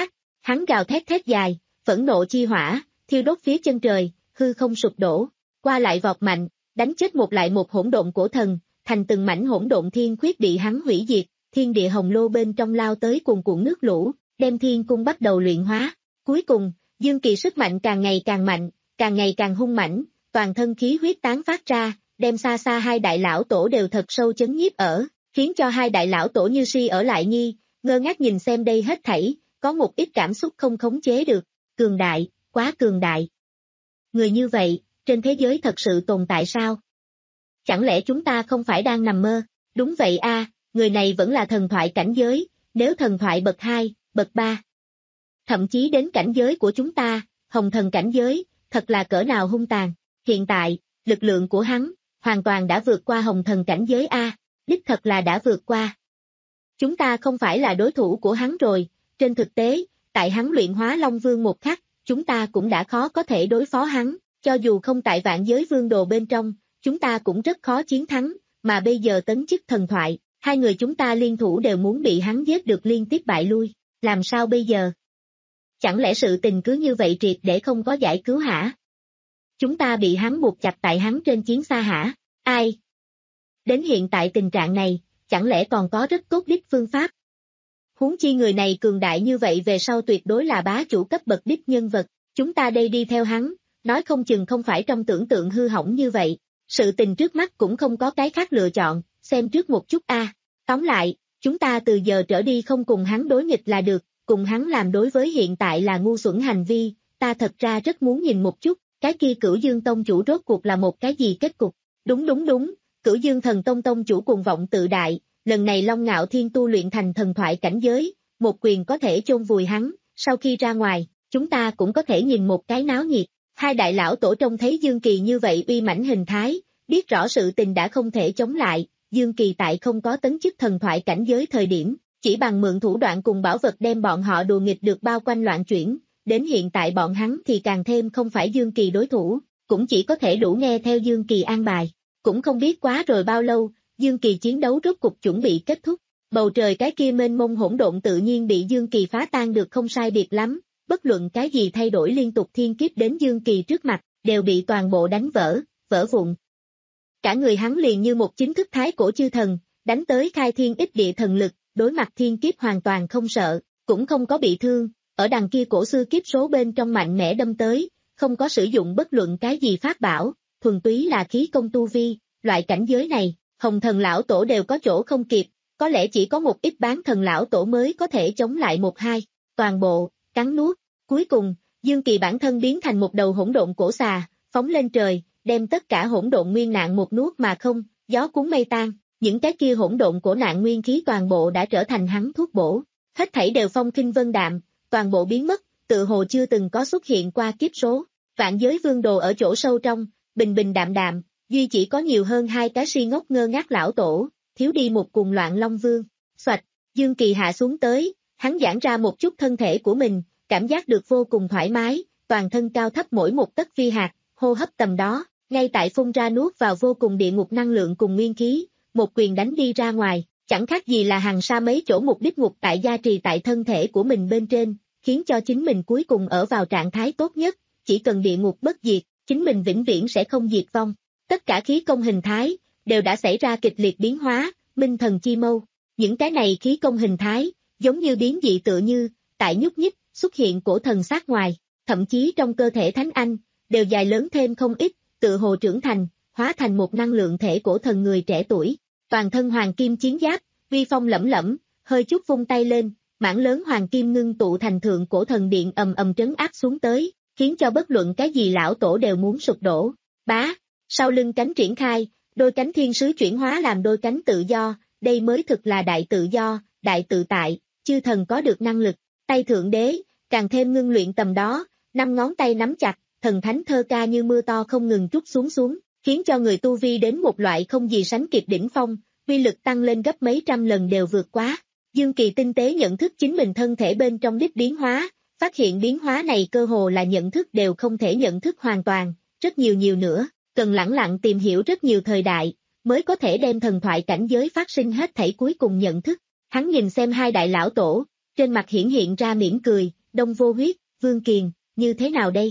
Hắn gào thét thét dài, phẫn nộ chi hỏa, thiêu đốt phía chân trời, hư không sụp đổ, qua lại vọt mạnh, đánh chết một lại một hỗn độn cổ thần, thành từng mảnh hỗn độn thiên khuyết bị hắn hủy diệt, thiên địa hồng lô bên trong lao tới cuồn cuộn nước lũ, đem thiên cung bắt đầu luyện hóa. Cuối cùng, Dương Kỳ sức mạnh càng ngày càng mạnh, càng ngày càng hung mãnh, toàn thân khí huyết tán phát ra, đem xa xa hai đại lão tổ đều thật sâu chấn nhiếp ở, khiến cho hai đại lão tổ như si ở lại nhi, ngơ ngác nhìn xem đây hết thảy, có một ít cảm xúc không khống chế được, cường đại, quá cường đại. Người như vậy, trên thế giới thật sự tồn tại sao? Chẳng lẽ chúng ta không phải đang nằm mơ? Đúng vậy a, người này vẫn là thần thoại cảnh giới, nếu thần thoại bậc hai, bậc ba. Thậm chí đến cảnh giới của chúng ta, hồng thần cảnh giới, thật là cỡ nào hung tàn. Hiện tại, lực lượng của hắn, hoàn toàn đã vượt qua hồng thần cảnh giới A, đích thật là đã vượt qua. Chúng ta không phải là đối thủ của hắn rồi, trên thực tế, tại hắn luyện hóa Long Vương một khắc, chúng ta cũng đã khó có thể đối phó hắn, cho dù không tại vạn giới vương đồ bên trong, chúng ta cũng rất khó chiến thắng, mà bây giờ tấn chức thần thoại, hai người chúng ta liên thủ đều muốn bị hắn giết được liên tiếp bại lui, làm sao bây giờ? Chẳng lẽ sự tình cứ như vậy triệt để không có giải cứu hả? Chúng ta bị hắn buộc chặt tại hắn trên chiến xa hả? Ai? Đến hiện tại tình trạng này, chẳng lẽ còn có rất cốt đích phương pháp? Huống chi người này cường đại như vậy về sau tuyệt đối là bá chủ cấp bậc đích nhân vật, chúng ta đây đi theo hắn, nói không chừng không phải trong tưởng tượng hư hỏng như vậy, sự tình trước mắt cũng không có cái khác lựa chọn, xem trước một chút a. Tóm lại, chúng ta từ giờ trở đi không cùng hắn đối nghịch là được, cùng hắn làm đối với hiện tại là ngu xuẩn hành vi, ta thật ra rất muốn nhìn một chút, cái kia Cửu Dương Tông chủ rốt cuộc là một cái gì kết cục. Đúng đúng đúng, Cửu Dương Thần Tông Tông chủ cuồng vọng tự đại, lần này Long Ngạo Thiên tu luyện thành thần thoại cảnh giới, một quyền có thể chôn vùi hắn, sau khi ra ngoài, chúng ta cũng có thể nhìn một cái náo nhiệt. Hai đại lão tổ trông thấy Dương Kỳ như vậy uy mãnh hình thái, biết rõ sự tình đã không thể chống lại, Dương Kỳ tại không có tấn chức thần thoại cảnh giới thời điểm, chỉ bằng mượn thủ đoạn cùng bảo vật đem bọn họ đùa nghịch được bao quanh loạn chuyển, đến hiện tại bọn hắn thì càng thêm không phải Dương Kỳ đối thủ, cũng chỉ có thể đủ nghe theo Dương Kỳ an bài. Cũng không biết quá rồi bao lâu, Dương Kỳ chiến đấu rốt cục chuẩn bị kết thúc, bầu trời cái kia mênh mông hỗn độn tự nhiên bị Dương Kỳ phá tan được không sai biệt lắm, bất luận cái gì thay đổi liên tục thiên kiếp đến Dương Kỳ trước mặt, đều bị toàn bộ đánh vỡ, vỡ vụn. Cả người hắn liền như một chính thức thái cổ chư thần, đánh tới khai thiên ích địa thần lực, đối mặt thiên kiếp hoàn toàn không sợ, cũng không có bị thương, ở đằng kia cổ xưa kiếp số bên trong mạnh mẽ đâm tới, không có sử dụng bất luận cái gì pháp bảo, thuần túy là khí công tu vi, loại cảnh giới này, hồng thần lão tổ đều có chỗ không kịp, có lẽ chỉ có một ít bán thần lão tổ mới có thể chống lại một hai, toàn bộ, cắn nuốt, cuối cùng, Dương Kỳ bản thân biến thành một đầu hỗn độn cổ xà, phóng lên trời, đem tất cả hỗn độn nguyên nạn một nuốt mà không, gió cuốn mây tan, những cái kia hỗn độn cổ nạn nguyên khí toàn bộ đã trở thành hắn thuốc bổ, hết thảy đều phong kinh vân đạm, toàn bộ biến mất, tự hồ chưa từng có xuất hiện qua kiếp số, vạn giới vương đồ ở chỗ sâu trong, bình bình đạm đạm, duy chỉ có nhiều hơn hai cái si ngốc ngơ ngác lão tổ, thiếu đi một cuồng loạn long vương, xoạch, Dương Kỳ hạ xuống tới, hắn giãn ra một chút thân thể của mình, cảm giác được vô cùng thoải mái, toàn thân cao thấp mỗi một tấc phi hạt, hô hấp tầm đó, ngay tại phun ra nuốt vào vô cùng địa ngục năng lượng cùng nguyên khí, một quyền đánh đi ra ngoài, chẳng khác gì là hàng sa mấy chỗ mục đích ngục tại gia trì tại thân thể của mình bên trên, khiến cho chính mình cuối cùng ở vào trạng thái tốt nhất, chỉ cần địa ngục bất diệt, chính mình vĩnh viễn sẽ không diệt vong. Tất cả khí công hình thái, đều đã xảy ra kịch liệt biến hóa, minh thần chi mâu, những cái này khí công hình thái, giống như biến dị tựa như, tại nhúc nhích, xuất hiện cổ thần sát ngoài, thậm chí trong cơ thể thánh anh, đều dài lớn thêm không ít, tự hồ trưởng thành, hóa thành một năng lượng thể cổ thần người trẻ tuổi, toàn thân hoàng kim chiến giáp, vi phong lẫm lẫm, hơi chút vung tay lên, mảng lớn hoàng kim ngưng tụ thành thượng cổ thần điện ầm ầm trấn áp xuống tới, khiến cho bất luận cái gì lão tổ đều muốn sụp đổ. Bá, sau lưng cánh triển khai, đôi cánh thiên sứ chuyển hóa làm đôi cánh tự do, đây mới thực là đại tự do, đại tự tại, chư thần có được năng lực, tay thượng đế, càng thêm ngưng luyện tầm đó, năm ngón tay nắm chặt, thần thánh thơ ca như mưa to không ngừng trút xuống xuống, khiến cho người tu vi đến một loại không gì sánh kịp đỉnh phong, uy lực tăng lên gấp mấy trăm lần đều vượt quá. Dương Kỳ tinh tế nhận thức chính mình thân thể bên trong đích biến hóa, phát hiện biến hóa này cơ hồ là nhận thức đều không thể nhận thức hoàn toàn, rất nhiều nhiều nữa, cần lẳng lặng tìm hiểu rất nhiều thời đại, mới có thể đem thần thoại cảnh giới phát sinh hết thảy cuối cùng nhận thức. Hắn nhìn xem hai đại lão tổ, trên mặt hiển hiện ra mỉm cười, Đông Vô Huyết, Vương Kiền, như thế nào đây?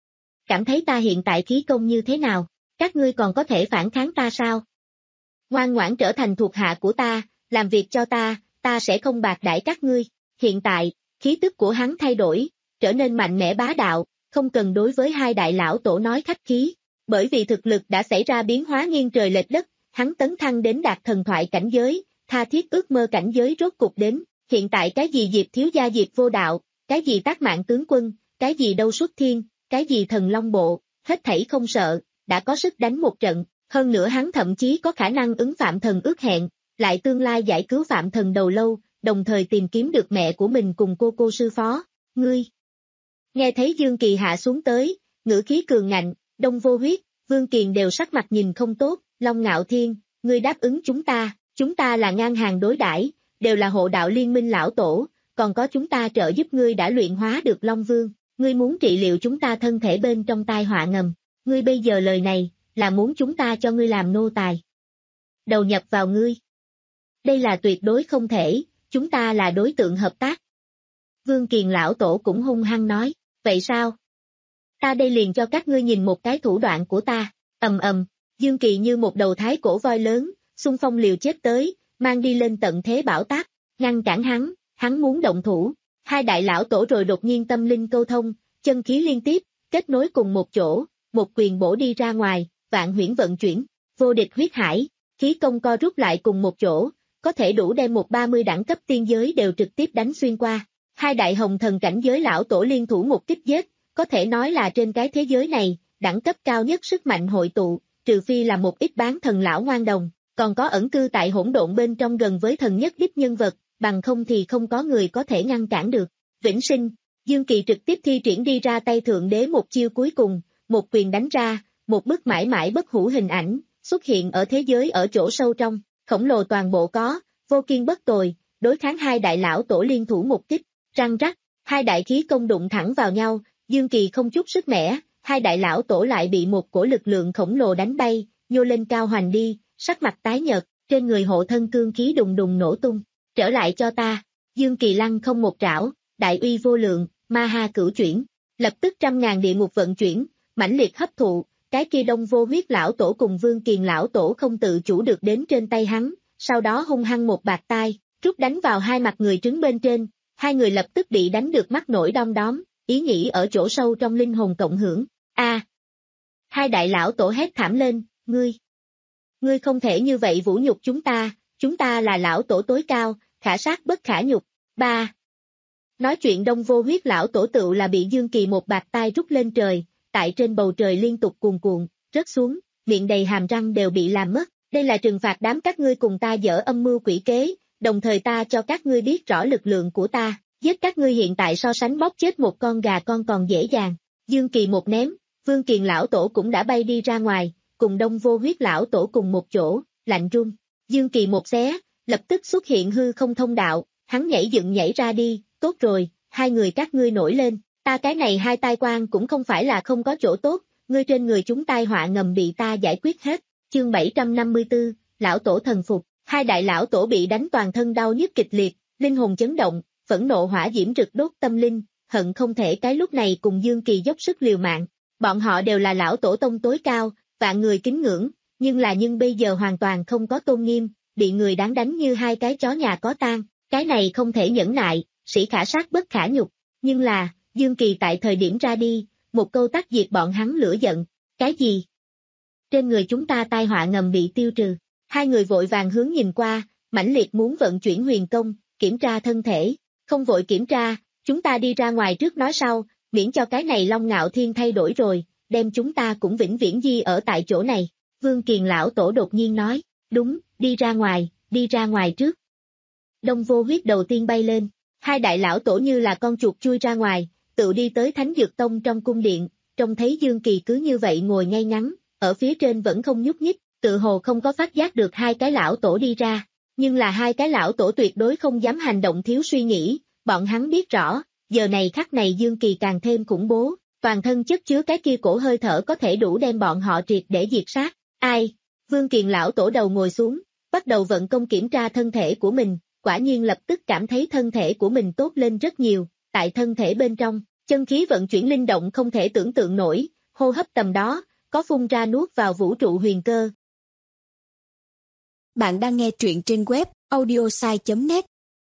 Cảm thấy ta hiện tại khí công như thế nào? Các ngươi còn có thể phản kháng ta sao? Ngoan ngoãn trở thành thuộc hạ của ta, làm việc cho ta, ta sẽ không bạc đãi các ngươi. Hiện tại, khí tức của hắn thay đổi, trở nên mạnh mẽ bá đạo, không cần đối với hai đại lão tổ nói khách khí. Bởi vì thực lực đã xảy ra biến hóa nghiêng trời lệch đất, hắn tấn thăng đến đạt thần thoại cảnh giới, tha thiết ước mơ cảnh giới rốt cục đến. Hiện tại cái gì Diệp thiếu gia Diệp vô đạo, cái gì Tác Mạng tướng quân, cái gì Đâu Xuất Thiên, cái gì Thần Long Bộ, hết thảy không sợ, đã có sức đánh một trận. Hơn nữa hắn thậm chí có khả năng ứng Phạm Thần ước hẹn, lại tương lai giải cứu Phạm Thần đầu lâu, đồng thời tìm kiếm được mẹ của mình cùng cô cô sư phó. Ngươi! Nghe thấy Dương Kỳ hạ xuống tới, ngữ khí cường ngạnh, Đông Vô Huyết, Vương Kiền đều sắc mặt nhìn không tốt. Long Ngạo Thiên, ngươi đáp ứng chúng ta, chúng ta là ngang hàng đối đãi, đều là hộ đạo liên minh lão tổ, còn có chúng ta trợ giúp ngươi đã luyện hóa được Long Vương, ngươi muốn trị liệu chúng ta thân thể bên trong tai họa ngầm, ngươi bây giờ lời này, là muốn chúng ta cho ngươi làm nô tài. Đầu nhập vào ngươi. Đây là tuyệt đối không thể, chúng ta là đối tượng hợp tác. Vương Kiền lão tổ cũng hung hăng nói, vậy sao? Ta đây liền cho các ngươi nhìn một cái thủ đoạn của ta, ầm ầm, Dương Kỳ như một đầu thái cổ voi lớn, xung phong liều chết tới, mang đi lên tận thế bảo tác, ngăn cản hắn, hắn muốn động thủ. Hai đại lão tổ rồi đột nhiên tâm linh câu thông, chân khí liên tiếp, kết nối cùng một chỗ, một quyền bổ đi ra ngoài, vạn huyễn vận chuyển, vô địch huyết hải, khí công co rút lại cùng một chỗ, có thể đủ đem một ba mươi đẳng cấp tiên giới đều trực tiếp đánh xuyên qua. Hai đại hồng thần cảnh giới lão tổ liên thủ một kích giết, có thể nói là trên cái thế giới này, đẳng cấp cao nhất sức mạnh hội tụ, trừ phi là một ít bán thần lão ngoan đồng, còn có ẩn cư tại hỗn độn bên trong gần với thần nhất đích nhân vật, bằng không thì không có người có thể ngăn cản được. Vĩnh sinh, Dương Kỳ trực tiếp thi triển đi ra tay thượng đế một chiêu cuối cùng, một quyền đánh ra, một bức mãi mãi bất hủ hình ảnh, xuất hiện ở thế giới ở chỗ sâu trong, khổng lồ toàn bộ có, vô kiên bất tồi, đối kháng hai đại lão tổ liên thủ một kích, răng rắc, hai đại khí công đụng thẳng vào nhau, Dương Kỳ không chút sức mẻ, hai đại lão tổ lại bị một cổ lực lượng khổng lồ đánh bay, nhô lên cao hoành đi, sắc mặt tái nhợt, trên người hộ thân cương khí đùng đùng nổ tung, trở lại cho ta, Dương Kỳ lăng không một trảo, đại uy vô lượng, ma ha cửu chuyển, lập tức trăm ngàn địa ngục vận chuyển, mãnh liệt hấp thụ, cái kia Đông Vô Huyết lão tổ cùng Vương Kiền lão tổ không tự chủ được đến trên tay hắn, sau đó hung hăng một bạt tai, trút đánh vào hai mặt người trứng bên trên, hai người lập tức bị đánh được mắt nổi đom đóm, ý nghĩ ở chỗ sâu trong linh hồn cộng hưởng, a hai đại lão tổ hét thảm lên, ngươi, ngươi không thể như vậy vũ nhục chúng ta, chúng ta là lão tổ tối cao, khả sát bất khả nhục, ba. Nói chuyện Đông Vô Huyết lão tổ tựu là bị Dương Kỳ một bạt tai rút lên trời, tại trên bầu trời liên tục cuồn cuộn, rớt xuống, miệng đầy hàm răng đều bị làm mất, đây là trừng phạt đám các ngươi cùng ta dở âm mưu quỷ kế, đồng thời ta cho các ngươi biết rõ lực lượng của ta, giết các ngươi hiện tại so sánh bóp chết một con gà con còn dễ dàng. Dương Kỳ một ném, Vương Kiền lão tổ cũng đã bay đi ra ngoài, cùng Đông Vô Huyết lão tổ cùng một chỗ, lạnh run. Dương Kỳ một xé, lập tức xuất hiện hư không thông đạo, hắn nhảy dựng nhảy ra đi, tốt rồi, hai người các ngươi nổi lên, ta cái này hai tai quan cũng không phải là không có chỗ tốt, ngươi trên người chúng tai họa ngầm bị ta giải quyết hết. Chương bảy trăm năm mươi tư, lão tổ thần phục, hai đại lão tổ bị đánh toàn thân đau nhức kịch liệt, linh hồn chấn động, phẫn nộ hỏa diễm rực đốt tâm linh, hận không thể cái lúc này cùng Dương Kỳ dốc sức liều mạng. Bọn họ đều là lão tổ tông tối cao, vạn người kính ngưỡng, nhưng là nhưng bây giờ hoàn toàn không có tôn nghiêm, bị người đáng đánh như hai cái chó nhà có tang, cái này không thể nhẫn nại, sĩ khả sát bất khả nhục. Nhưng là, Dương Kỳ tại thời điểm ra đi, một câu tắt diệt bọn hắn lửa giận, cái gì? Trên người chúng ta tai họa ngầm bị tiêu trừ, hai người vội vàng hướng nhìn qua, mãnh liệt muốn vận chuyển huyền công, kiểm tra thân thể, không vội kiểm tra, chúng ta đi ra ngoài trước nói sau, miễn cho cái này Long Ngạo Thiên thay đổi rồi, đem chúng ta cũng vĩnh viễn di ở tại chỗ này. Vương Kiền lão tổ đột nhiên nói, đúng, đi ra ngoài, đi ra ngoài trước. Đông Vô Huyết đầu tiên bay lên, hai đại lão tổ như là con chuột chui ra ngoài, tự đi tới Thánh Dược Tông trong cung điện, trông thấy Dương Kỳ cứ như vậy ngồi ngay ngắn, ở phía trên vẫn không nhúc nhích, tự hồ không có phát giác được hai cái lão tổ đi ra, nhưng là hai cái lão tổ tuyệt đối không dám hành động thiếu suy nghĩ, bọn hắn biết rõ, giờ này khắc này Dương Kỳ càng thêm khủng bố, toàn thân chất chứa cái kia cổ hơi thở có thể đủ đem bọn họ triệt để diệt sát. Ai? Vương Kiền lão tổ đầu ngồi xuống, bắt đầu vận công kiểm tra thân thể của mình, quả nhiên lập tức cảm thấy thân thể của mình tốt lên rất nhiều, tại thân thể bên trong, chân khí vận chuyển linh động không thể tưởng tượng nổi, hô hấp tầm đó, có phun ra nuốt vào vũ trụ huyền cơ. Bạn đang nghe truyện trên web audiosai chấm net.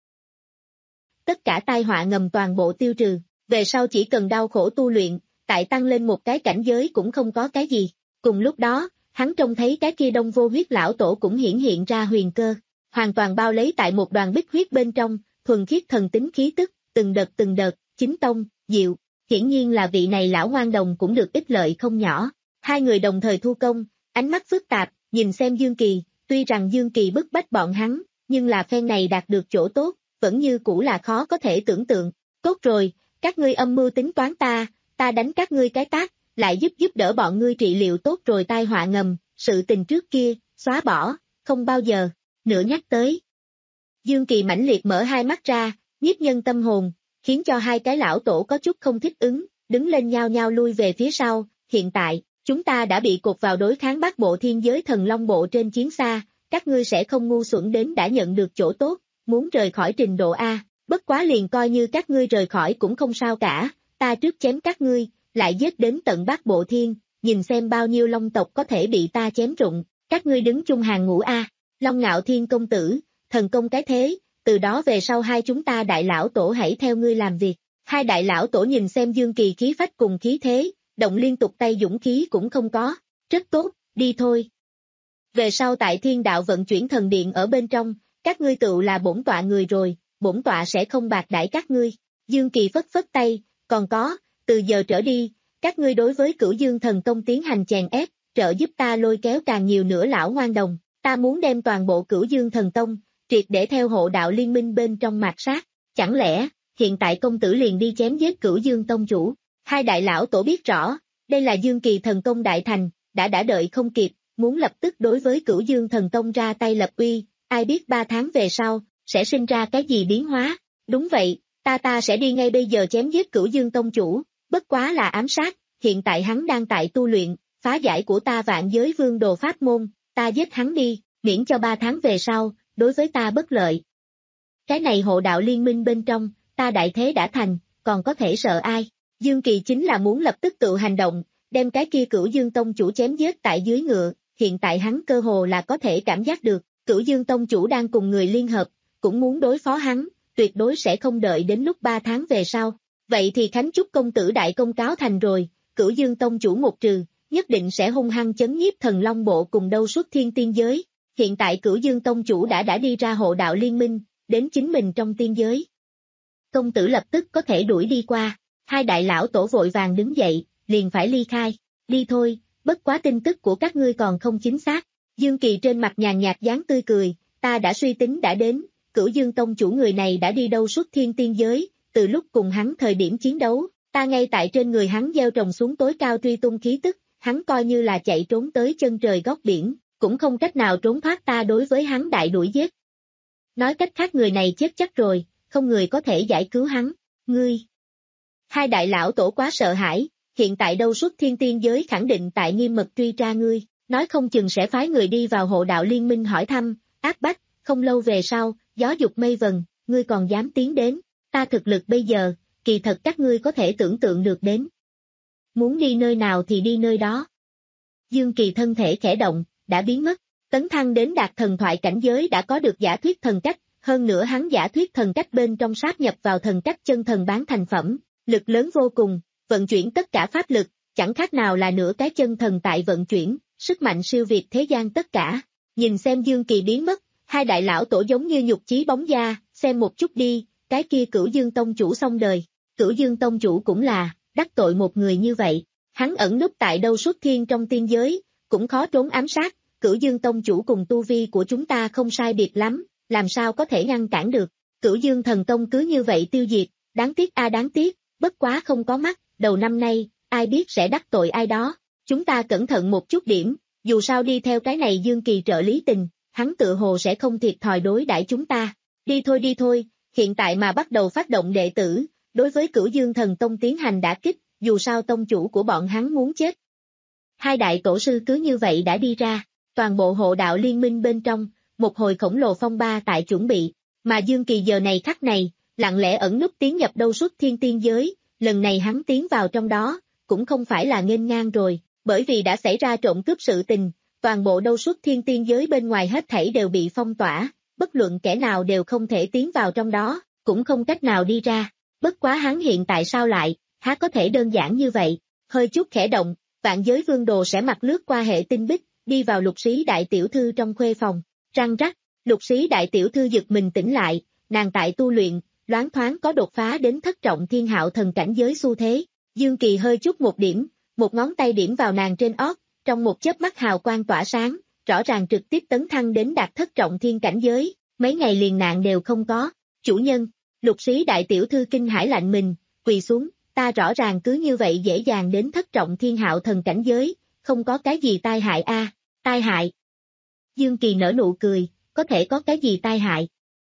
Tất cả tai họa ngầm toàn bộ tiêu trừ, về sau chỉ cần đau khổ tu luyện, tại tăng lên một cái cảnh giới cũng không có cái gì. Cùng lúc đó, hắn trông thấy cái kia đông vô huyết lão tổ cũng hiển hiện ra huyền cơ, hoàn toàn bao lấy tại một đoàn bích huyết bên trong, thuần khiết thần tính khí tức, từng đợt từng đợt, chính tông, diệu, hiển nhiên là vị này lão ngoan đồng cũng được ích lợi không nhỏ. Hai người đồng thời thu công, ánh mắt phức tạp, nhìn xem Dương Kỳ, tuy rằng Dương Kỳ bức bách bọn hắn, nhưng là phen này đạt được chỗ tốt, vẫn như cũ là khó có thể tưởng tượng. Tốt rồi, các ngươi âm mưu tính toán ta, ta đánh các ngươi cái tát, lại giúp giúp đỡ bọn ngươi trị liệu tốt rồi tai họa ngầm, sự tình trước kia, xóa bỏ, không bao giờ, nữa nhắc tới. Dương Kỳ mãnh liệt mở hai mắt ra, nhiếp nhân tâm hồn, khiến cho hai cái lão tổ có chút không thích ứng, đứng lên nhao nhao lui về phía sau. Hiện tại, chúng ta đã bị cột vào đối kháng bát bộ thiên giới thần long bộ trên chiến xa, các ngươi sẽ không ngu xuẩn đến đã nhận được chỗ tốt, muốn rời khỏi trình độ A, bất quá liền coi như các ngươi rời khỏi cũng không sao cả, ta trước chém các ngươi, lại giết đến tận bát bộ thiên, nhìn xem bao nhiêu long tộc có thể bị ta chém rụng, các ngươi đứng chung hàng ngũ A, Long Ngạo Thiên công tử, thần công cái thế, từ đó về sau hai chúng ta đại lão tổ hãy theo ngươi làm việc. Hai đại lão tổ nhìn xem Dương Kỳ khí phách cùng khí thế, động liên tục tay dũng khí cũng không có, rất tốt, đi thôi. Về sau tại thiên đạo vận chuyển thần điện ở bên trong, các ngươi tựu là bổn tọa người rồi, bổn tọa sẽ không bạc đãi các ngươi. Dương Kỳ phất phất tay, còn có, từ giờ trở đi, các ngươi đối với Cửu Dương thần công tiến hành chèn ép, trợ giúp ta lôi kéo càng nhiều nữa lão ngoan đồng, ta muốn đem toàn bộ Cửu Dương thần tông, triệt để theo hộ đạo liên minh bên trong mạt sát, chẳng lẽ, hiện tại công tử liền đi chém giết Cửu Dương tông chủ. Hai đại lão tổ biết rõ, đây là Dương Kỳ thần công đại thành, đã đã đợi không kịp, muốn lập tức đối với Cửu Dương thần tông ra tay lập uy, ai biết ba tháng về sau, sẽ sinh ra cái gì biến hóa. Đúng vậy, ta ta sẽ đi ngay bây giờ chém giết Cửu Dương tông chủ, bất quá là ám sát, hiện tại hắn đang tại tu luyện, phá giải của ta vạn giới vương đồ pháp môn, ta giết hắn đi, miễn cho ba tháng về sau, đối với ta bất lợi. Cái này hộ đạo liên minh bên trong, ta đại thế đã thành, còn có thể sợ ai? Dương Kỳ chính là muốn lập tức tự hành động, đem cái kia Cửu Dương tông chủ chém giết tại dưới ngựa, hiện tại hắn cơ hồ là có thể cảm giác được, Cửu Dương tông chủ đang cùng người liên hợp, cũng muốn đối phó hắn, tuyệt đối sẽ không đợi đến lúc ba tháng về sau. Vậy thì Khánh chúc công tử đại công cáo thành rồi, Cửu Dương tông chủ một trừ, nhất định sẽ hung hăng chấn nhiếp thần long bộ cùng đâu xuất thiên tiên giới. Hiện tại Cửu Dương tông chủ đã đã đi ra hộ đạo liên minh, đến chính mình trong tiên giới. Công tử lập tức có thể đuổi đi qua, hai đại lão tổ vội vàng đứng dậy, liền phải ly khai, đi thôi, bất quá tin tức của các ngươi còn không chính xác. Dương Kỳ trên mặt nhàn nhạt dáng tươi cười, ta đã suy tính đã đến, Cửu Dương tông chủ người này đã đi đâu xuất thiên tiên giới, từ lúc cùng hắn thời điểm chiến đấu, ta ngay tại trên người hắn gieo trồng xuống tối cao truy tung khí tức, hắn coi như là chạy trốn tới chân trời góc biển, cũng không cách nào trốn thoát ta đối với hắn đại đuổi giết. Nói cách khác người này chết chắc rồi, không người có thể giải cứu hắn, ngươi. Hai đại lão tổ quá sợ hãi, hiện tại đâu xuất thiên tiên giới khẳng định tại nghiêm mật truy tra ngươi, nói không chừng sẽ phái người đi vào hộ đạo liên minh hỏi thăm, áp bách, không lâu về sau, gió dục mây vần, ngươi còn dám tiến đến, ta thực lực bây giờ, kỳ thật các ngươi có thể tưởng tượng được đến. Muốn đi nơi nào thì đi nơi đó. Dương Kỳ thân thể khẽ động, đã biến mất, tấn thăng đến đạt thần thoại cảnh giới đã có được giả thuyết thần cách, hơn nữa hắn giả thuyết thần cách bên trong sáp nhập vào thần cách chân thần bán thành phẩm, lực lớn vô cùng, vận chuyển tất cả pháp lực, chẳng khác nào là nửa cái chân thần tại vận chuyển, sức mạnh siêu việt thế gian tất cả. Nhìn xem Dương Kỳ biến mất, hai đại lão tổ giống như nhục chí bóng da, xem một chút đi, cái kia Cửu Dương tông chủ xong đời, Cửu Dương tông chủ cũng là, đắc tội một người như vậy, hắn ẩn núp tại đâu xuất thiên trong tiên giới, cũng khó trốn ám sát, Cửu Dương tông chủ cùng tu vi của chúng ta không sai biệt lắm, làm sao có thể ngăn cản được, Cửu Dương thần tông cứ như vậy tiêu diệt, đáng tiếc a đáng tiếc, bất quá không có mắt, đầu năm nay, ai biết sẽ đắc tội ai đó, chúng ta cẩn thận một chút điểm, dù sao đi theo cái này Dương Kỳ trợ lý tình, hắn tự hồ sẽ không thiệt thòi đối đãi chúng ta, đi thôi đi thôi, hiện tại mà bắt đầu phát động đệ tử, đối với Cửu Dương thần tông tiến hành đả kích, dù sao tông chủ của bọn hắn muốn chết. Hai đại tổ sư cứ như vậy đã đi ra, toàn bộ hộ đạo liên minh bên trong, một hồi khổng lồ phong ba tại chuẩn bị, mà Dương Kỳ giờ này khắc này, lặng lẽ ẩn núp tiến nhập đâu xuất thiên tiên giới, lần này hắn tiến vào trong đó, cũng không phải là nghênh ngang rồi, bởi vì đã xảy ra trộm cướp sự tình, toàn bộ đâu xuất thiên tiên giới bên ngoài hết thảy đều bị phong tỏa, bất luận kẻ nào đều không thể tiến vào trong đó, cũng không cách nào đi ra, bất quá hắn hiện tại sao lại, há có thể đơn giản như vậy, hơi chút khẽ động, vạn giới vương đồ sẽ mặc lướt qua hệ tinh bích, đi vào lục sĩ đại tiểu thư trong khuê phòng, răng rắc, lục sĩ đại tiểu thư giật mình tỉnh lại, nàng tại tu luyện, loáng thoáng có đột phá đến thất trọng thiên hạo thần cảnh giới xu thế, Dương Kỳ hơi chút một điểm, một ngón tay điểm vào nàng trên ót, trong một chớp mắt hào quang tỏa sáng, rõ ràng trực tiếp tấn thăng đến đạt thất trọng thiên cảnh giới, mấy ngày liền nạn đều không có, chủ nhân, lục sĩ đại tiểu thư kinh hãi lạnh mình, quỳ xuống, ta rõ ràng cứ như vậy dễ dàng đến thất trọng thiên hạo thần cảnh giới, không có cái gì tai hại a, à, tai hại. Dương Kỳ nở nụ cười, có thể có cái gì tai hại.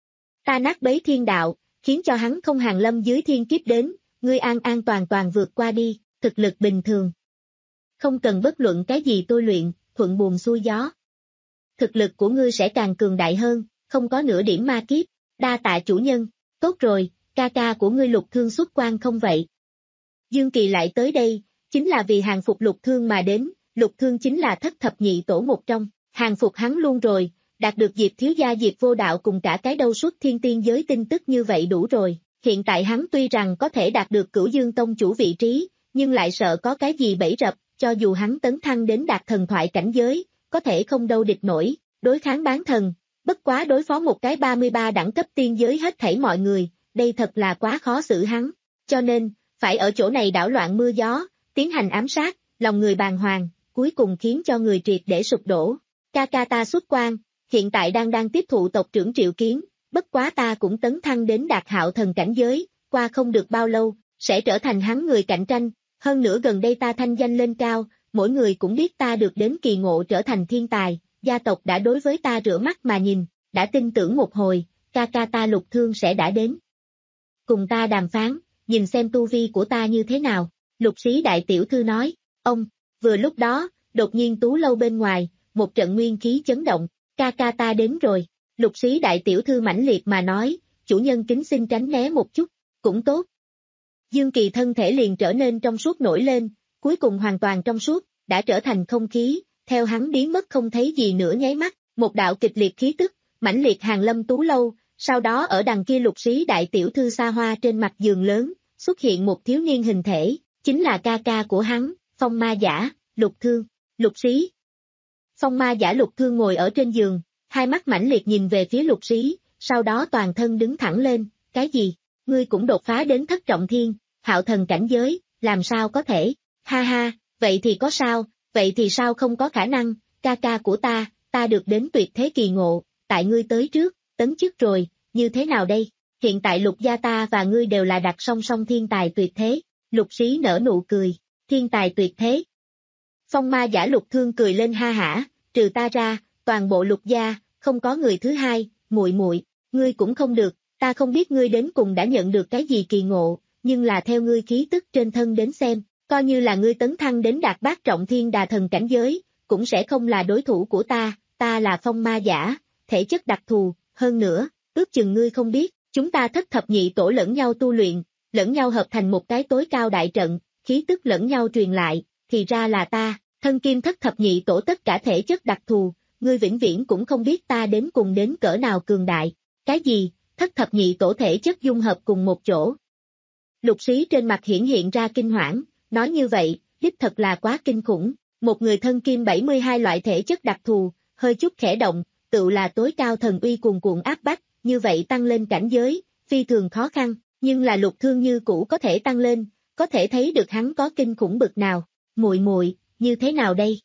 Ta nát bấy thiên đạo, khiến cho hắn không hàng lâm dưới thiên kiếp đến, ngươi an an toàn toàn vượt qua đi, thực lực bình thường. Không cần bất luận cái gì tôi luyện, thuận buồm xuôi gió. Thực lực của ngươi sẽ càng cường đại hơn, không có nửa điểm ma kiếp, đa tạ chủ nhân, tốt rồi, ca ca của ngươi Lục Thương xuất quan không vậy? Dương Kỳ lại tới đây, chính là vì hàng phục Lục Thương mà đến, Lục Thương chính là thất thập nhị tổ một trong, hàng phục hắn luôn rồi, đạt được Diệp thiếu gia Diệp vô đạo cùng cả cái đâu suốt thiên tiên giới tin tức như vậy đủ rồi, hiện tại hắn tuy rằng có thể đạt được Cửu Dương Tông chủ vị trí, nhưng lại sợ có cái gì bẫy rập, cho dù hắn tấn thăng đến đạt thần thoại cảnh giới, có thể không đâu địch nổi, đối kháng bán thần, bất quá đối phó một cái ba mươi ba đẳng cấp tiên giới hết thảy mọi người, đây thật là quá khó xử hắn, cho nên, phải ở chỗ này đảo loạn mưa gió, tiến hành ám sát, lòng người bàng hoàng, cuối cùng khiến cho người triệt để sụp đổ. Ca ca ta xuất quan, hiện tại đang đang tiếp thụ tộc trưởng triệu kiến, bất quá ta cũng tấn thăng đến đạt hạo thần cảnh giới, qua không được bao lâu, sẽ trở thành hắn người cạnh tranh, hơn nữa gần đây ta thanh danh lên cao, mỗi người cũng biết ta được đến kỳ ngộ trở thành thiên tài, gia tộc đã đối với ta rửa mắt mà nhìn, đã tin tưởng một hồi, ca ca ta Lục Thương sẽ đã đến. Cùng ta đàm phán, nhìn xem tu vi của ta như thế nào, lục sĩ đại tiểu thư nói, ông, vừa lúc đó, đột nhiên tú lâu bên ngoài, một trận nguyên khí chấn động, ca ca ta đến rồi, lục sĩ đại tiểu thư mãnh liệt mà nói, chủ nhân kính xin tránh né một chút, cũng tốt. Dương Kỳ thân thể liền trở nên trong suốt nổi lên, cuối cùng hoàn toàn trong suốt, đã trở thành không khí, theo hắn biến mất không thấy gì nữa nháy mắt, một đạo kịch liệt khí tức, mãnh liệt hàng lâm tú lâu, sau đó ở đằng kia lục sĩ đại tiểu thư xa hoa trên mặt giường lớn, xuất hiện một thiếu niên hình thể, chính là ca ca của hắn, Phong Ma Giả, Lục Thương, Lục Sĩ. Phong Ma Giả Lục Thương ngồi ở trên giường, hai mắt mãnh liệt nhìn về phía Lục Sĩ, sau đó toàn thân đứng thẳng lên, cái gì, ngươi cũng đột phá đến thất trọng thiên, hạo thần cảnh giới, làm sao có thể, ha ha, vậy thì có sao, vậy thì sao không có khả năng, ca ca của ta, ta được đến tuyệt thế kỳ ngộ, tại ngươi tới trước, tấn chức rồi, như thế nào đây, hiện tại Lục gia ta và ngươi đều là đặt song song thiên tài tuyệt thế, Lục Sĩ nở nụ cười, thiên tài tuyệt thế. Phong Ma Giả Lục Thương cười lên ha hả, trừ ta ra, toàn bộ Lục gia, không có người thứ hai, muội muội, ngươi cũng không được, ta không biết ngươi đến cùng đã nhận được cái gì kỳ ngộ, nhưng là theo ngươi khí tức trên thân đến xem, coi như là ngươi tấn thăng đến đạt bát trọng thiên đà thần cảnh giới, cũng sẽ không là đối thủ của ta, ta là Phong Ma Giả, thể chất đặc thù, hơn nữa, ước chừng ngươi không biết, chúng ta thất thập nhị tổ lẫn nhau tu luyện, lẫn nhau hợp thành một cái tối cao đại trận, khí tức lẫn nhau truyền lại, thì ra là ta, thân kim thất thập nhị tổ tất cả thể chất đặc thù, ngươi vĩnh viễn cũng không biết ta đến cùng đến cỡ nào cường đại, cái gì, thất thập nhị tổ thể chất dung hợp cùng một chỗ. Lục Sĩ trên mặt hiển hiện ra kinh hoảng, nói như vậy, đích thật là quá kinh khủng, một người thân kim bảy mươi hai loại thể chất đặc thù, hơi chút khẽ động, tự là tối cao thần uy cuồn cuộn áp bách, như vậy tăng lên cảnh giới, phi thường khó khăn, nhưng là Lục Thương như cũ có thể tăng lên, có thể thấy được hắn có kinh khủng bực nào, muội muội, như thế nào đây?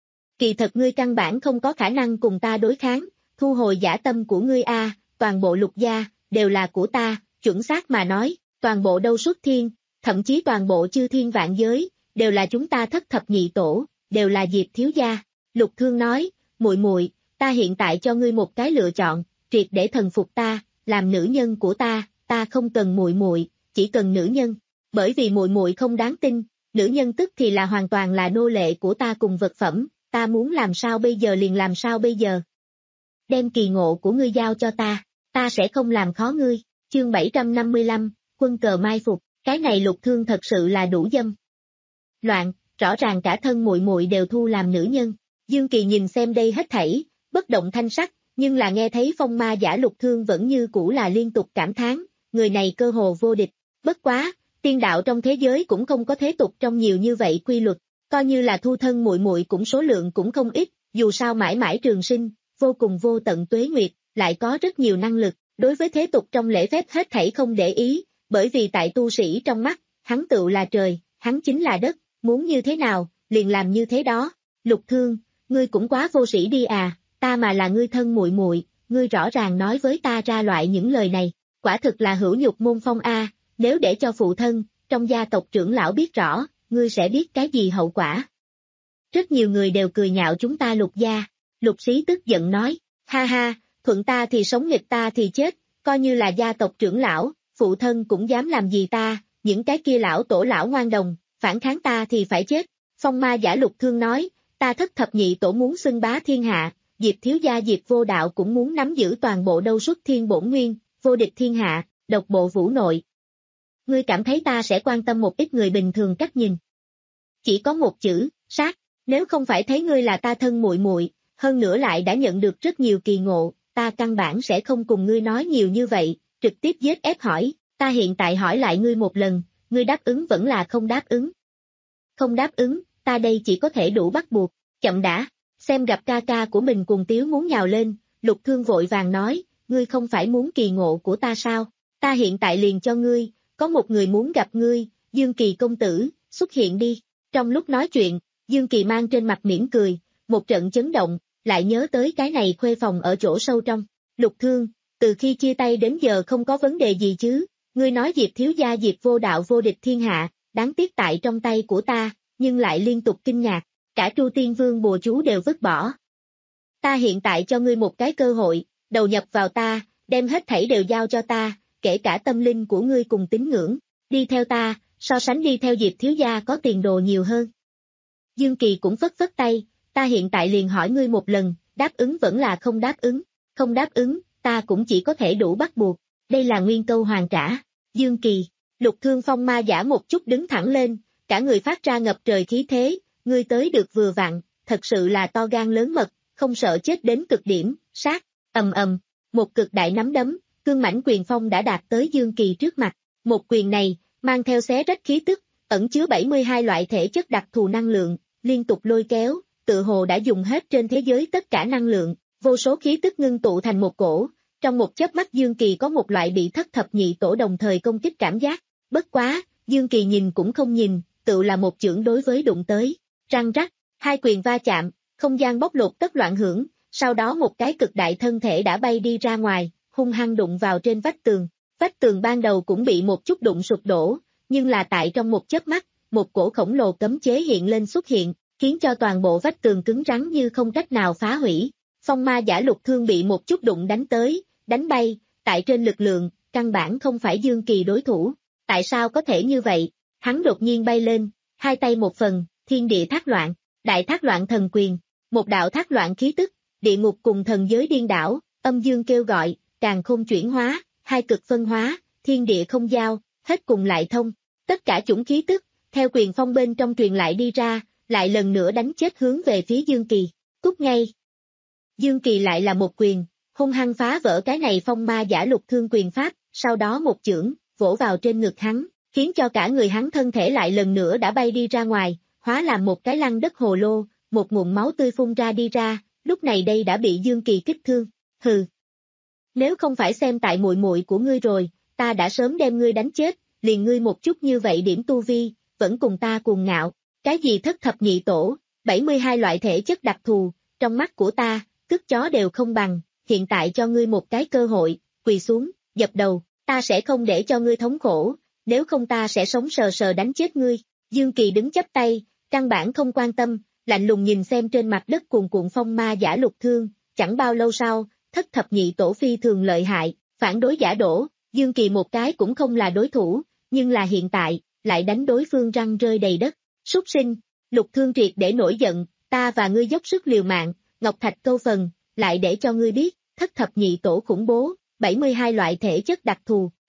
Kỳ thật ngươi căn bản không có khả năng cùng ta đối kháng, thu hồi giả tâm của ngươi a, toàn bộ Lục gia, đều là của ta, chuẩn xác mà nói, toàn bộ đâu xuất thiên, thậm chí toàn bộ chư thiên vạn giới, đều là chúng ta thất thập nhị tổ, đều là Diệp thiếu gia. Lục Thương nói, muội muội, ta hiện tại cho ngươi một cái lựa chọn, triệt để thần phục ta, làm nữ nhân của ta, ta không cần muội muội, chỉ cần nữ nhân, bởi vì muội muội không đáng tin, nữ nhân tức thì là hoàn toàn là nô lệ của ta cùng vật phẩm, ta muốn làm sao bây giờ liền làm sao bây giờ. Đem kỳ ngộ của ngươi giao cho ta, ta sẽ không làm khó ngươi, Chương bảy trăm năm mươi lăm, quân cờ mai phục, cái này Lục Thương thật sự là đủ dâm. Loạn, rõ ràng cả thân muội muội đều thu làm nữ nhân. Dương Kỳ nhìn xem đây hết thảy, bất động thanh sắc, nhưng là nghe thấy phong ma giả Lục Thương vẫn như cũ là liên tục cảm thán, người này cơ hồ vô địch. Bất quá, tiên đạo trong thế giới cũng không có thế tục trong nhiều như vậy quy luật, coi như là thu thân muội muội cũng số lượng cũng không ít, dù sao mãi mãi trường sinh, vô cùng vô tận tuế nguyệt, lại có rất nhiều năng lực, đối với thế tục trong lễ phép hết thảy không để ý, bởi vì tại tu sĩ trong mắt, hắn tựu là trời, hắn chính là đất, muốn như thế nào, liền làm như thế đó. Lục Thương, ngươi cũng quá vô sĩ đi à, ta mà là ngươi thân muội muội, ngươi rõ ràng nói với ta ra loại những lời này, quả thực là hữu nhục môn phong a, nếu để cho phụ thân, trong gia tộc trưởng lão biết rõ, ngươi sẽ biết cái gì hậu quả. Rất nhiều người đều cười nhạo chúng ta Lục gia, Lục Sĩ tức giận nói, ha ha, thuận ta thì sống nghịch ta thì chết, coi như là gia tộc trưởng lão, phụ thân cũng dám làm gì ta, những cái kia lão tổ lão ngoan đồng, phản kháng ta thì phải chết. Phong ma giả Lục Thương nói, ta thất thập nhị tổ muốn xưng bá thiên hạ, Diệp thiếu gia Diệp vô đạo cũng muốn nắm giữ toàn bộ đâu xuất thiên bổn nguyên, vô địch thiên hạ, độc bộ vũ nội. Ngươi cảm thấy ta sẽ quan tâm một ít người bình thường cách nhìn? Chỉ có một chữ, sát, nếu không phải thấy ngươi là ta thân muội muội, hơn nữa lại đã nhận được rất nhiều kỳ ngộ, ta căn bản sẽ không cùng ngươi nói nhiều như vậy, trực tiếp giết ép hỏi, ta hiện tại hỏi lại ngươi một lần, ngươi đáp ứng vẫn là không đáp ứng? Không đáp ứng, ta đây chỉ có thể đủ bắt buộc, chậm đã, xem gặp ca ca của mình cùng tiếu muốn nhào lên, Lục Thương vội vàng nói, ngươi không phải muốn kỳ ngộ của ta sao, ta hiện tại liền cho ngươi, có một người muốn gặp ngươi, Dương Kỳ công tử, xuất hiện đi. Trong lúc nói chuyện, Dương Kỳ mang trên mặt mỉm cười, một trận chấn động, lại nhớ tới cái này khuê phòng ở chỗ sâu trong. Lục Thương, từ khi chia tay đến giờ không có vấn đề gì chứ, ngươi nói Diệp thiếu gia Diệp vô đạo vô địch thiên hạ, đáng tiếc tại trong tay của ta, nhưng lại liên tục kinh ngạc, cả Tru Tiên Vương bùa chú đều vứt bỏ. Ta hiện tại cho ngươi một cái cơ hội, đầu nhập vào ta, đem hết thảy đều giao cho ta, kể cả tâm linh của ngươi cùng tín ngưỡng, đi theo ta, so sánh đi theo Diệp thiếu gia có tiền đồ nhiều hơn. Dương Kỳ cũng phất phất tay, ta hiện tại liền hỏi ngươi một lần, đáp ứng vẫn là không đáp ứng, không đáp ứng, ta cũng chỉ có thể đủ bắt buộc, đây là nguyên câu hoàn trả. Dương Kỳ, Lục Thương phong ma giả một chút đứng thẳng lên, cả người phát ra ngập trời khí thế, ngươi tới được vừa vặn, thật sự là to gan lớn mật, không sợ chết đến cực điểm, sát, ầm ầm, một cực đại nắm đấm, cương mãnh quyền phong đã đạt tới Dương Kỳ trước mặt, một quyền này, mang theo xé rách khí tức, ẩn chứa bảy mươi hai loại thể chất đặc thù năng lượng, liên tục lôi kéo, tự hồ đã dùng hết trên thế giới tất cả năng lượng, vô số khí tức ngưng tụ thành một cổ, trong một chớp mắt Dương Kỳ có một loại bị thất thập nhị tổ đồng thời công kích cảm giác, bất quá, Dương Kỳ nhìn cũng không nhìn, tự là một chưởng đối với đụng tới, răng rắc, hai quyền va chạm, không gian bốc lột tất loạn hưởng, sau đó một cái cực đại thân thể đã bay đi ra ngoài, hung hăng đụng vào trên vách tường, vách tường ban đầu cũng bị một chút đụng sụp đổ, nhưng là tại trong một chớp mắt, một cổ khổng lồ cấm chế hiện lên xuất hiện, khiến cho toàn bộ vách tường cứng rắn như không cách nào phá hủy. Phong ma giả Lục Thương bị một chút đụng đánh tới, đánh bay, tại trên lực lượng, căn bản không phải Dương Kỳ đối thủ. Tại sao có thể như vậy? Hắn đột nhiên bay lên, hai tay một phần, thiên địa thác loạn, đại thác loạn thần quyền, một đạo thác loạn khí tức, địa ngục cùng thần giới điên đảo, âm dương kêu gọi, càn khôn chuyển hóa, hai cực phân hóa, thiên địa không giao, hết cùng lại thông. Tất cả chủng khí tức, theo quyền phong bên trong truyền lại đi ra, lại lần nữa đánh chết hướng về phía Dương Kỳ. Cút ngay. Dương Kỳ lại là một quyền, hung hăng phá vỡ cái này phong ma giả Lục Thương quyền pháp, sau đó một chưởng, vỗ vào trên ngực hắn, khiến cho cả người hắn thân thể lại lần nữa đã bay đi ra ngoài, hóa làm một cái lăn đất hồ lô, một nguồn máu tươi phun ra đi ra, lúc này đây đã bị Dương Kỳ kích thương. Hừ. Nếu không phải xem tại muội muội của ngươi rồi, ta đã sớm đem ngươi đánh chết, liền ngươi một chút như vậy điểm tu vi, vẫn cùng ta cuồng ngạo, cái gì thất thập nhị tổ, bảy mươi hai loại thể chất đặc thù, trong mắt của ta, cứt chó đều không bằng, hiện tại cho ngươi một cái cơ hội, quỳ xuống, dập đầu, ta sẽ không để cho ngươi thống khổ, nếu không ta sẽ sống sờ sờ đánh chết ngươi. Dương Kỳ đứng chắp tay, căn bản không quan tâm, lạnh lùng nhìn xem trên mặt đất cuồn cuộn phong ma giả Lục Thương, chẳng bao lâu sau, thất thập nhị tổ phi thường lợi hại, phản đối giả đổ, Dương Kỳ một cái cũng không là đối thủ, nhưng là hiện tại, lại đánh đối phương răng rơi đầy đất, súc sinh, Lục Thương triệt để nổi giận, ta và ngươi dốc sức liều mạng, Ngọc Thạch câu phần, lại để cho ngươi biết, thất thập nhị tổ khủng bố, bảy mươi hai loại thể chất đặc thù,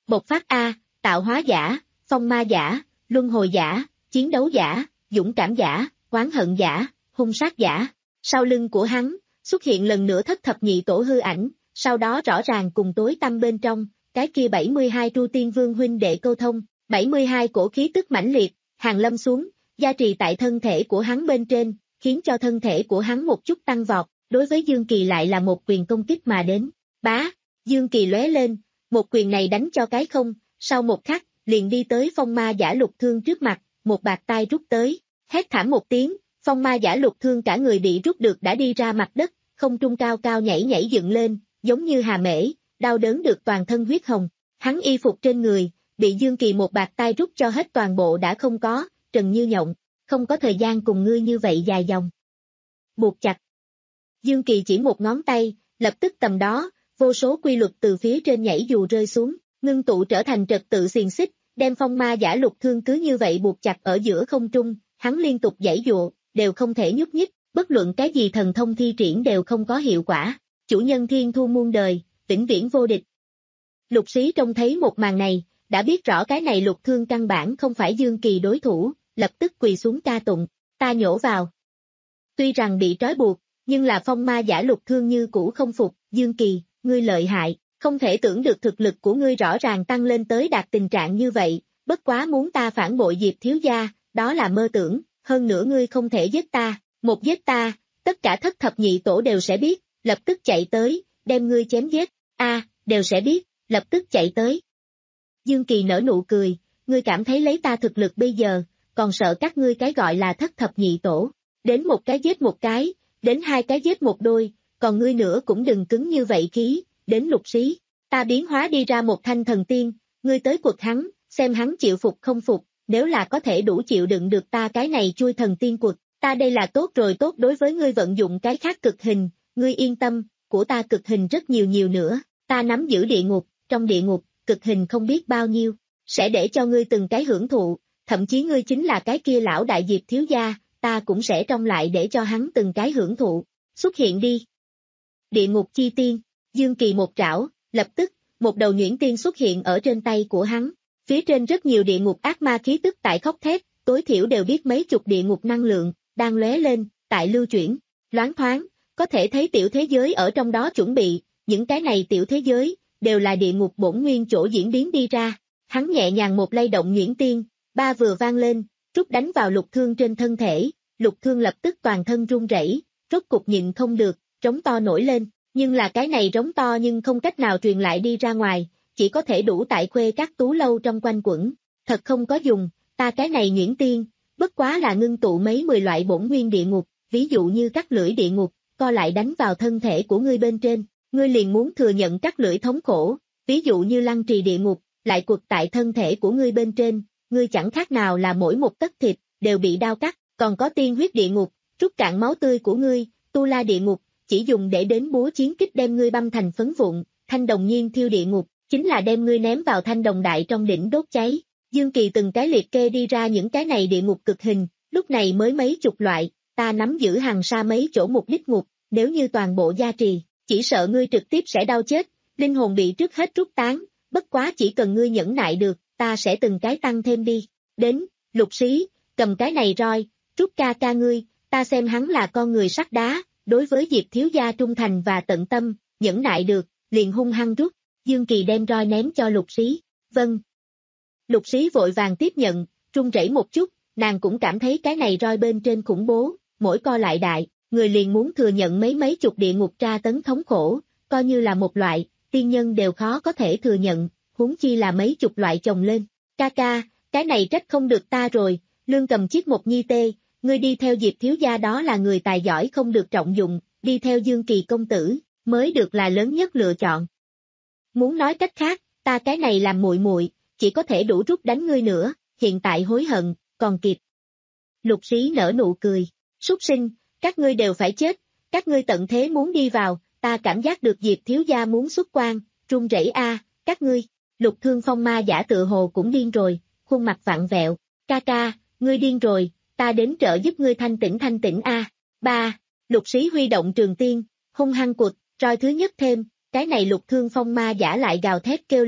Bộc phát A, tạo hóa giả, phong ma giả, luân hồi giả, chiến đấu giả, dũng cảm giả, oán hận giả, hung sát giả. Sau lưng của hắn, xuất hiện lần nữa thất thập nhị tổ hư ảnh, sau đó rõ ràng cùng tối tăm bên trong, cái kia bảy mươi hai Tru Tiên Vương huynh đệ câu thông, bảy mươi hai cổ khí tức mãnh liệt, hàng lâm xuống, gia trì tại thân thể của hắn bên trên, khiến cho thân thể của hắn một chút tăng vọt, đối với Dương Kỳ lại là một quyền công kích mà đến. Bá, Dương Kỳ lóe lên, một quyền này đánh cho cái không, sau một khắc, liền đi tới phong ma giả Lục Thương trước mặt, một bạt tai rút tới, hét thảm một tiếng, phong ma giả Lục Thương cả người bị rút được đã đi ra mặt đất, không trung cao cao nhảy nhảy dựng lên, giống như hà mễ, đau đớn được toàn thân huyết hồng, hắn y phục trên người, bị Dương Kỳ một bạt tai rút cho hết toàn bộ đã không có, Trần Như Nhộng, không có thời gian cùng ngươi như vậy dài dòng. Buộc chặt. Dương Kỳ chỉ một ngón tay, lập tức tầm đó, vô số quy luật từ phía trên nhảy dù rơi xuống, ngưng tụ trở thành trật tự xiềng xích, đem phong ma giả Lục Thương cứ như vậy buộc chặt ở giữa không trung, hắn liên tục giãy giụa, đều không thể nhúc nhích, bất luận cái gì thần thông thi triển đều không có hiệu quả, chủ nhân thiên thu muôn đời, vĩnh viễn vô địch. Lục Sĩ trông thấy một màn này, đã biết rõ cái này Lục Thương căn bản không phải Dương Kỳ đối thủ, lập tức quỳ xuống ca tụng, ta nhổ vào. Tuy rằng bị trói buộc, nhưng là phong ma giả Lục Thương như cũ không phục, Dương Kỳ, ngươi lợi hại, không thể tưởng được thực lực của ngươi rõ ràng tăng lên tới đạt tình trạng như vậy, bất quá muốn ta phản bội Diệp thiếu gia, đó là mơ tưởng, hơn nữa ngươi không thể giết ta, một giết ta, tất cả thất thập nhị tổ đều sẽ biết, lập tức chạy tới, đem ngươi chém giết, a, đều sẽ biết, lập tức chạy tới. Dương Kỳ nở nụ cười, ngươi cảm thấy lấy ta thực lực bây giờ, còn sợ các ngươi cái gọi là thất thập nhị tổ, đến một cái giết một cái, đến hai cái giết một đôi, còn ngươi nữa cũng đừng cứng như vậy khí, đến Lục Sĩ, ta biến hóa đi ra một thanh thần tiên, ngươi tới quật hắn, xem hắn chịu phục không phục, nếu là có thể đủ chịu đựng được ta cái này chui thần tiên quật, ta đây là tốt rồi tốt đối với ngươi vận dụng cái khác cực hình, ngươi yên tâm, của ta cực hình rất nhiều nhiều nữa, ta nắm giữ địa ngục, trong địa ngục, cực hình không biết bao nhiêu, sẽ để cho ngươi từng cái hưởng thụ, thậm chí ngươi chính là cái kia lão đại Diệp thiếu gia, ta cũng sẽ trong lại để cho hắn từng cái hưởng thụ, xuất hiện đi. Địa ngục chi tiên, Dương Kỳ một trảo, lập tức, một đầu nhuyễn tiên xuất hiện ở trên tay của hắn, phía trên rất nhiều địa ngục ác ma khí tức tại khóc thét, tối thiểu đều biết mấy chục địa ngục năng lượng, đang lóe lên, tại lưu chuyển, loáng thoáng, có thể thấy tiểu thế giới ở trong đó chuẩn bị, những cái này tiểu thế giới, đều là địa ngục bổn nguyên chỗ diễn biến đi ra, hắn nhẹ nhàng một lay động nhuyễn tiên, ba vừa vang lên, rút đánh vào Lục Thương trên thân thể, Lục Thương lập tức toàn thân run rẩy, rốt cục nhịn không được, trống to nổi lên, nhưng là cái này trống to nhưng không cách nào truyền lại đi ra ngoài, chỉ có thể đủ tại khuê các tú lâu trong quanh quẩn, thật không có dùng, ta cái này nhuyễn tiên, bất quá là ngưng tụ mấy mười loại bổn nguyên địa ngục, ví dụ như cắt lưỡi địa ngục, co lại đánh vào thân thể của ngươi bên trên, ngươi liền muốn thừa nhận cắt lưỡi thống khổ, ví dụ như lăng trì địa ngục, lại quật tại thân thể của ngươi bên trên, ngươi chẳng khác nào là mỗi một tấc thịt, đều bị đao cắt, còn có tiên huyết địa ngục, rút cạn máu tươi của ngươi, tu la địa ngục, chỉ dùng để đến búa chiến kích đem ngươi băm thành phấn vụn, thanh đồng nhiên thiêu địa ngục, chính là đem ngươi ném vào thanh đồng đại trong đỉnh đốt cháy. Dương Kỳ từng cái liệt kê đi ra những cái này địa ngục cực hình, lúc này mới mấy chục loại, ta nắm giữ hàng xa mấy chỗ mục đích ngục, nếu như toàn bộ gia trì, chỉ sợ ngươi trực tiếp sẽ đau chết, linh hồn bị trước hết rút tán, bất quá chỉ cần ngươi nhẫn nại được, ta sẽ từng cái tăng thêm đi. Đến, Lục Sĩ, cầm cái này roi, rút ca ca ngươi, ta xem hắn là con người sắt đá, đối với Diệp thiếu gia trung thành và tận tâm, nhẫn nại được, liền hung hăng rút, Dương Kỳ đem roi ném cho Lục Sĩ, vâng. Lục Sĩ vội vàng tiếp nhận, run rẩy một chút, nàng cũng cảm thấy cái này roi bên trên khủng bố, mỗi co lại đại, người liền muốn thừa nhận mấy mấy chục địa ngục tra tấn thống khổ, coi như là một loại, tiên nhân đều khó có thể thừa nhận, huống chi là mấy chục loại chồng lên. Ca ca, cái này trách không được ta rồi, Lương Cầm chiếc một nhi tê, ngươi đi theo Diệp thiếu gia đó là người tài giỏi không được trọng dụng, đi theo Dương Kỳ công tử, mới được là lớn nhất lựa chọn. Muốn nói cách khác, ta cái này làm muội muội, chỉ có thể đủ rút đánh ngươi nữa, hiện tại hối hận, còn kịp. Lục Sĩ nở nụ cười, súc sinh, các ngươi đều phải chết, các ngươi tận thế muốn đi vào, ta cảm giác được Diệp thiếu gia muốn xuất quan, run rẩy a, các ngươi. Lục Thương phong ma giả tự hồ cũng điên rồi, khuôn mặt vặn vẹo, ca ca, ngươi điên rồi, ta đến trợ giúp ngươi thanh tĩnh thanh tĩnh a. Ba, Lục Sĩ huy động trường tiên, hung hăng quật, roi thứ nhất thêm, cái này Lục Thương phong ma giả lại gào thét kêu lên,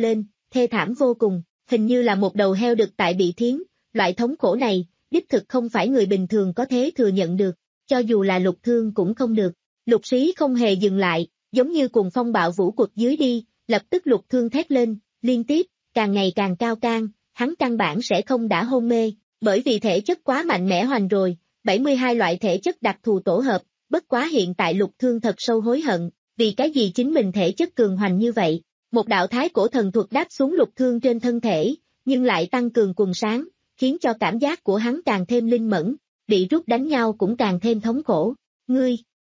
thê thảm vô cùng, hình như là một đầu heo đực tại bị thiến, loại thống khổ này, đích thực không phải người bình thường có thể thừa nhận được, cho dù là Lục Thương cũng không được. Lục Sĩ không hề dừng lại, giống như cùng phong bạo vũ quật dưới đi, lập tức Lục Thương thét lên, liên tiếp, càng ngày càng cao can, hắn căn bản sẽ không đã hôn mê, bởi vì thể chất quá mạnh mẽ hoành rồi, bảy mươi hai loại thể chất đặc thù tổ hợp, bất quá hiện tại Lục Thương thật sâu hối hận, vì cái gì chính mình thể chất cường hoành như vậy. Một đạo thái cổ thần thuật đáp xuống Lục Thương trên thân thể, nhưng lại tăng cường quần sáng, khiến cho cảm giác của hắn càng thêm linh mẫn, bị rút đánh nhau cũng càng thêm thống khổ. Ngươi!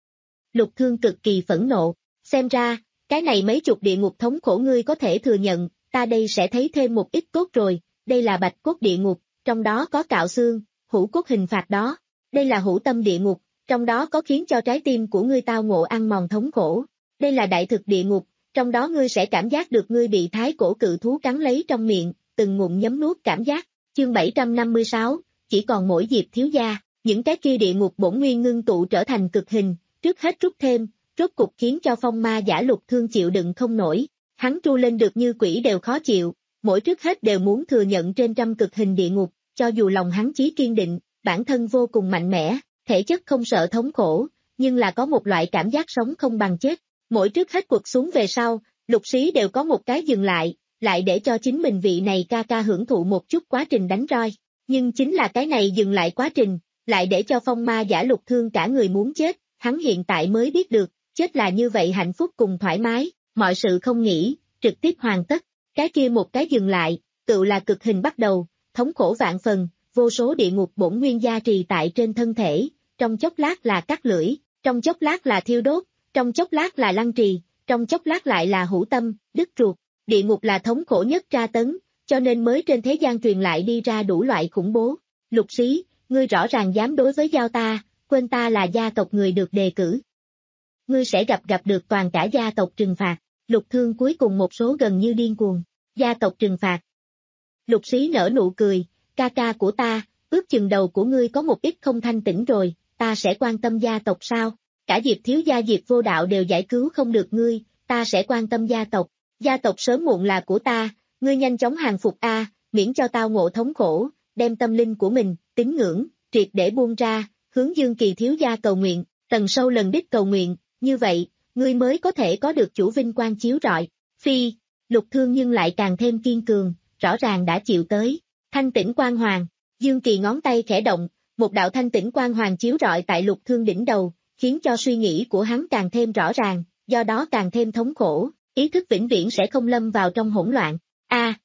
Lục Thương cực kỳ phẫn nộ, xem ra, cái này mấy chục địa ngục thống khổ ngươi có thể thừa nhận, ta đây sẽ thấy thêm một ít cốt rồi, đây là bạch cốt địa ngục, trong đó có cạo xương, hủ cốt hình phạt đó, đây là hủ tâm địa ngục, trong đó có khiến cho trái tim của ngươi tao ngộ ăn mòn thống khổ, đây là đại thực địa ngục, trong đó ngươi sẽ cảm giác được ngươi bị thái cổ cự thú cắn lấy trong miệng, từng ngụm nhấm nuốt cảm giác. Chương bảy trăm năm mươi sáu, chỉ còn mỗi Diệp thiếu gia, những cái kia địa ngục bổn nguyên ngưng tụ trở thành cực hình, trước hết rút thêm, rốt cục khiến cho phong ma giả Lục Thương chịu đựng không nổi, hắn tru lên được như quỷ đều khó chịu, mỗi trước hết đều muốn thừa nhận trên trăm cực hình địa ngục, cho dù lòng hắn chí kiên định, bản thân vô cùng mạnh mẽ, thể chất không sợ thống khổ, nhưng là có một loại cảm giác sống không bằng chết, mỗi trước hết quật xuống về sau, Lục Sĩ đều có một cái dừng lại, lại để cho chính mình vị này ca ca hưởng thụ một chút quá trình đánh roi, nhưng chính là cái này dừng lại quá trình, lại để cho phong ma giả Lục Thương cả người muốn chết, hắn hiện tại mới biết được, chết là như vậy hạnh phúc cùng thoải mái, mọi sự không nghĩ, trực tiếp hoàn tất, cái kia một cái dừng lại, tự là cực hình bắt đầu, thống khổ vạn phần, vô số địa ngục bổn nguyên gia trì tại trên thân thể, trong chốc lát là cắt lưỡi, trong chốc lát là thiêu đốt, trong chốc lát là lăng trì, trong chốc lát lại là hủ tâm, đứt ruột, địa ngục là thống khổ nhất tra tấn, cho nên mới trên thế gian truyền lại đi ra đủ loại khủng bố. Lục Sĩ, ngươi rõ ràng dám đối với Giao ta, quên ta là gia tộc người được đề cử. Ngươi sẽ gặp gặp được toàn cả gia tộc trừng phạt, Lục Thương cuối cùng một số gần như điên cuồng, gia tộc trừng phạt. Lục Sĩ nở nụ cười, ca ca của ta, ước chừng đầu của ngươi có một ít không thanh tĩnh rồi, ta sẽ quan tâm gia tộc sao? Cả Diệp thiếu gia Diệp vô đạo đều giải cứu không được ngươi, ta sẽ quan tâm gia tộc, gia tộc sớm muộn là của ta, ngươi nhanh chóng hàng phục a, miễn cho tao ngộ thống khổ, đem tâm linh của mình, tín ngưỡng, triệt để buông ra, hướng Dương Kỳ thiếu gia cầu nguyện, tầng sâu lần đích cầu nguyện, như vậy, ngươi mới có thể có được chủ vinh quang chiếu rọi. Phi, Lục Thương nhưng lại càng thêm kiên cường, rõ ràng đã chịu tới, thanh tĩnh quang hoàng, Dương Kỳ ngón tay khẽ động, một đạo thanh tĩnh quang hoàng chiếu rọi tại Lục Thương đỉnh đầu, khiến cho suy nghĩ của hắn càng thêm rõ ràng, do đó càng thêm thống khổ, ý thức vĩnh viễn sẽ không lâm vào trong hỗn loạn. A, à,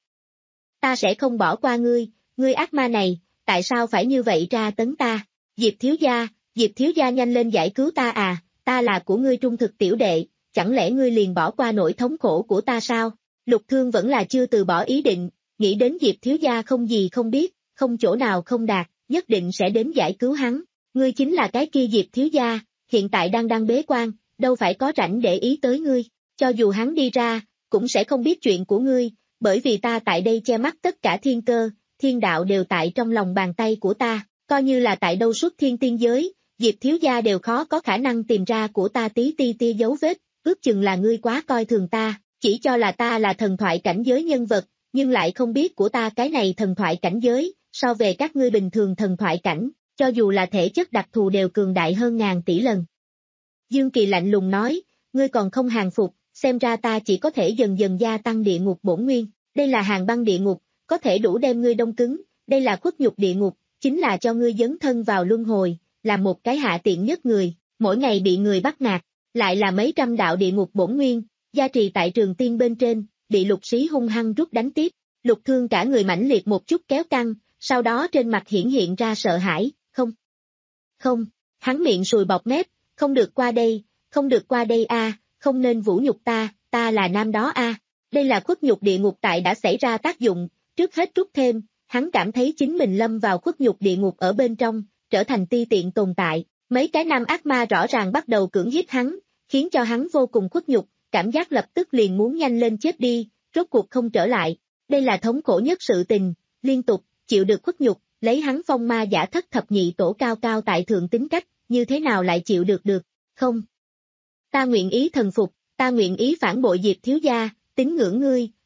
ta sẽ không bỏ qua ngươi, ngươi ác ma này, tại sao phải như vậy tra tấn ta? Diệp thiếu gia, Diệp thiếu gia nhanh lên giải cứu ta à, ta là của ngươi trung thực tiểu đệ, chẳng lẽ ngươi liền bỏ qua nỗi thống khổ của ta sao? Lục Thương vẫn là chưa từ bỏ ý định, nghĩ đến Diệp thiếu gia không gì không biết, không chỗ nào không đạt, nhất định sẽ đến giải cứu hắn. Ngươi chính là cái kia Diệp thiếu gia, hiện tại đang đang bế quan, đâu phải có rảnh để ý tới ngươi, cho dù hắn đi ra, cũng sẽ không biết chuyện của ngươi, bởi vì ta tại đây che mắt tất cả thiên cơ, thiên đạo đều tại trong lòng bàn tay của ta, coi như là tại đâu xuất thiên tiên giới, Diệp thiếu gia đều khó có khả năng tìm ra của ta tí ti tia dấu vết, ước chừng là ngươi quá coi thường ta, chỉ cho là ta là thần thoại cảnh giới nhân vật, nhưng lại không biết của ta cái này thần thoại cảnh giới, so về các ngươi bình thường thần thoại cảnh, cho dù là thể chất đặc thù đều cường đại hơn ngàn tỷ lần. Dương Kỳ lạnh lùng nói, ngươi còn không hàng phục, xem ra ta chỉ có thể dần dần gia tăng địa ngục bổn nguyên, đây là hàng băng địa ngục, có thể đủ đem ngươi đông cứng, đây là khuất nhục địa ngục, chính là cho ngươi dấn thân vào luân hồi, là một cái hạ tiện nhất người, mỗi ngày bị người bắt nạt, lại là mấy trăm đạo địa ngục bổn nguyên, gia trì tại trường tiên bên trên, bị Lục Sĩ hung hăng rút đánh tiếp, Lục Thương cả người mãnh liệt một chút kéo căng, sau đó trên mặt hiển hiện ra sợ hãi, không, không, hắn miệng sùi bọt mép, không được qua đây, không được qua đây a, à, không nên vũ nhục ta, ta là nam đó a, à. Đây là khuất nhục địa ngục tại đã xảy ra tác dụng, trước hết rút thêm, hắn cảm thấy chính mình lâm vào khuất nhục địa ngục ở bên trong, trở thành ti tiện tồn tại, mấy cái nam ác ma rõ ràng bắt đầu cưỡng hiếp hắn, khiến cho hắn vô cùng khuất nhục, cảm giác lập tức liền muốn nhanh lên chết đi, rốt cuộc không trở lại, đây là thống khổ nhất sự tình, liên tục, chịu được khuất nhục, lấy hắn phong ma giả thất thập nhị tổ cao cao tại thượng tính cách, như thế nào lại chịu được được, không. Ta nguyện ý thần phục, ta nguyện ý phản bội Diệp thiếu gia, tín ngưỡng ngươi,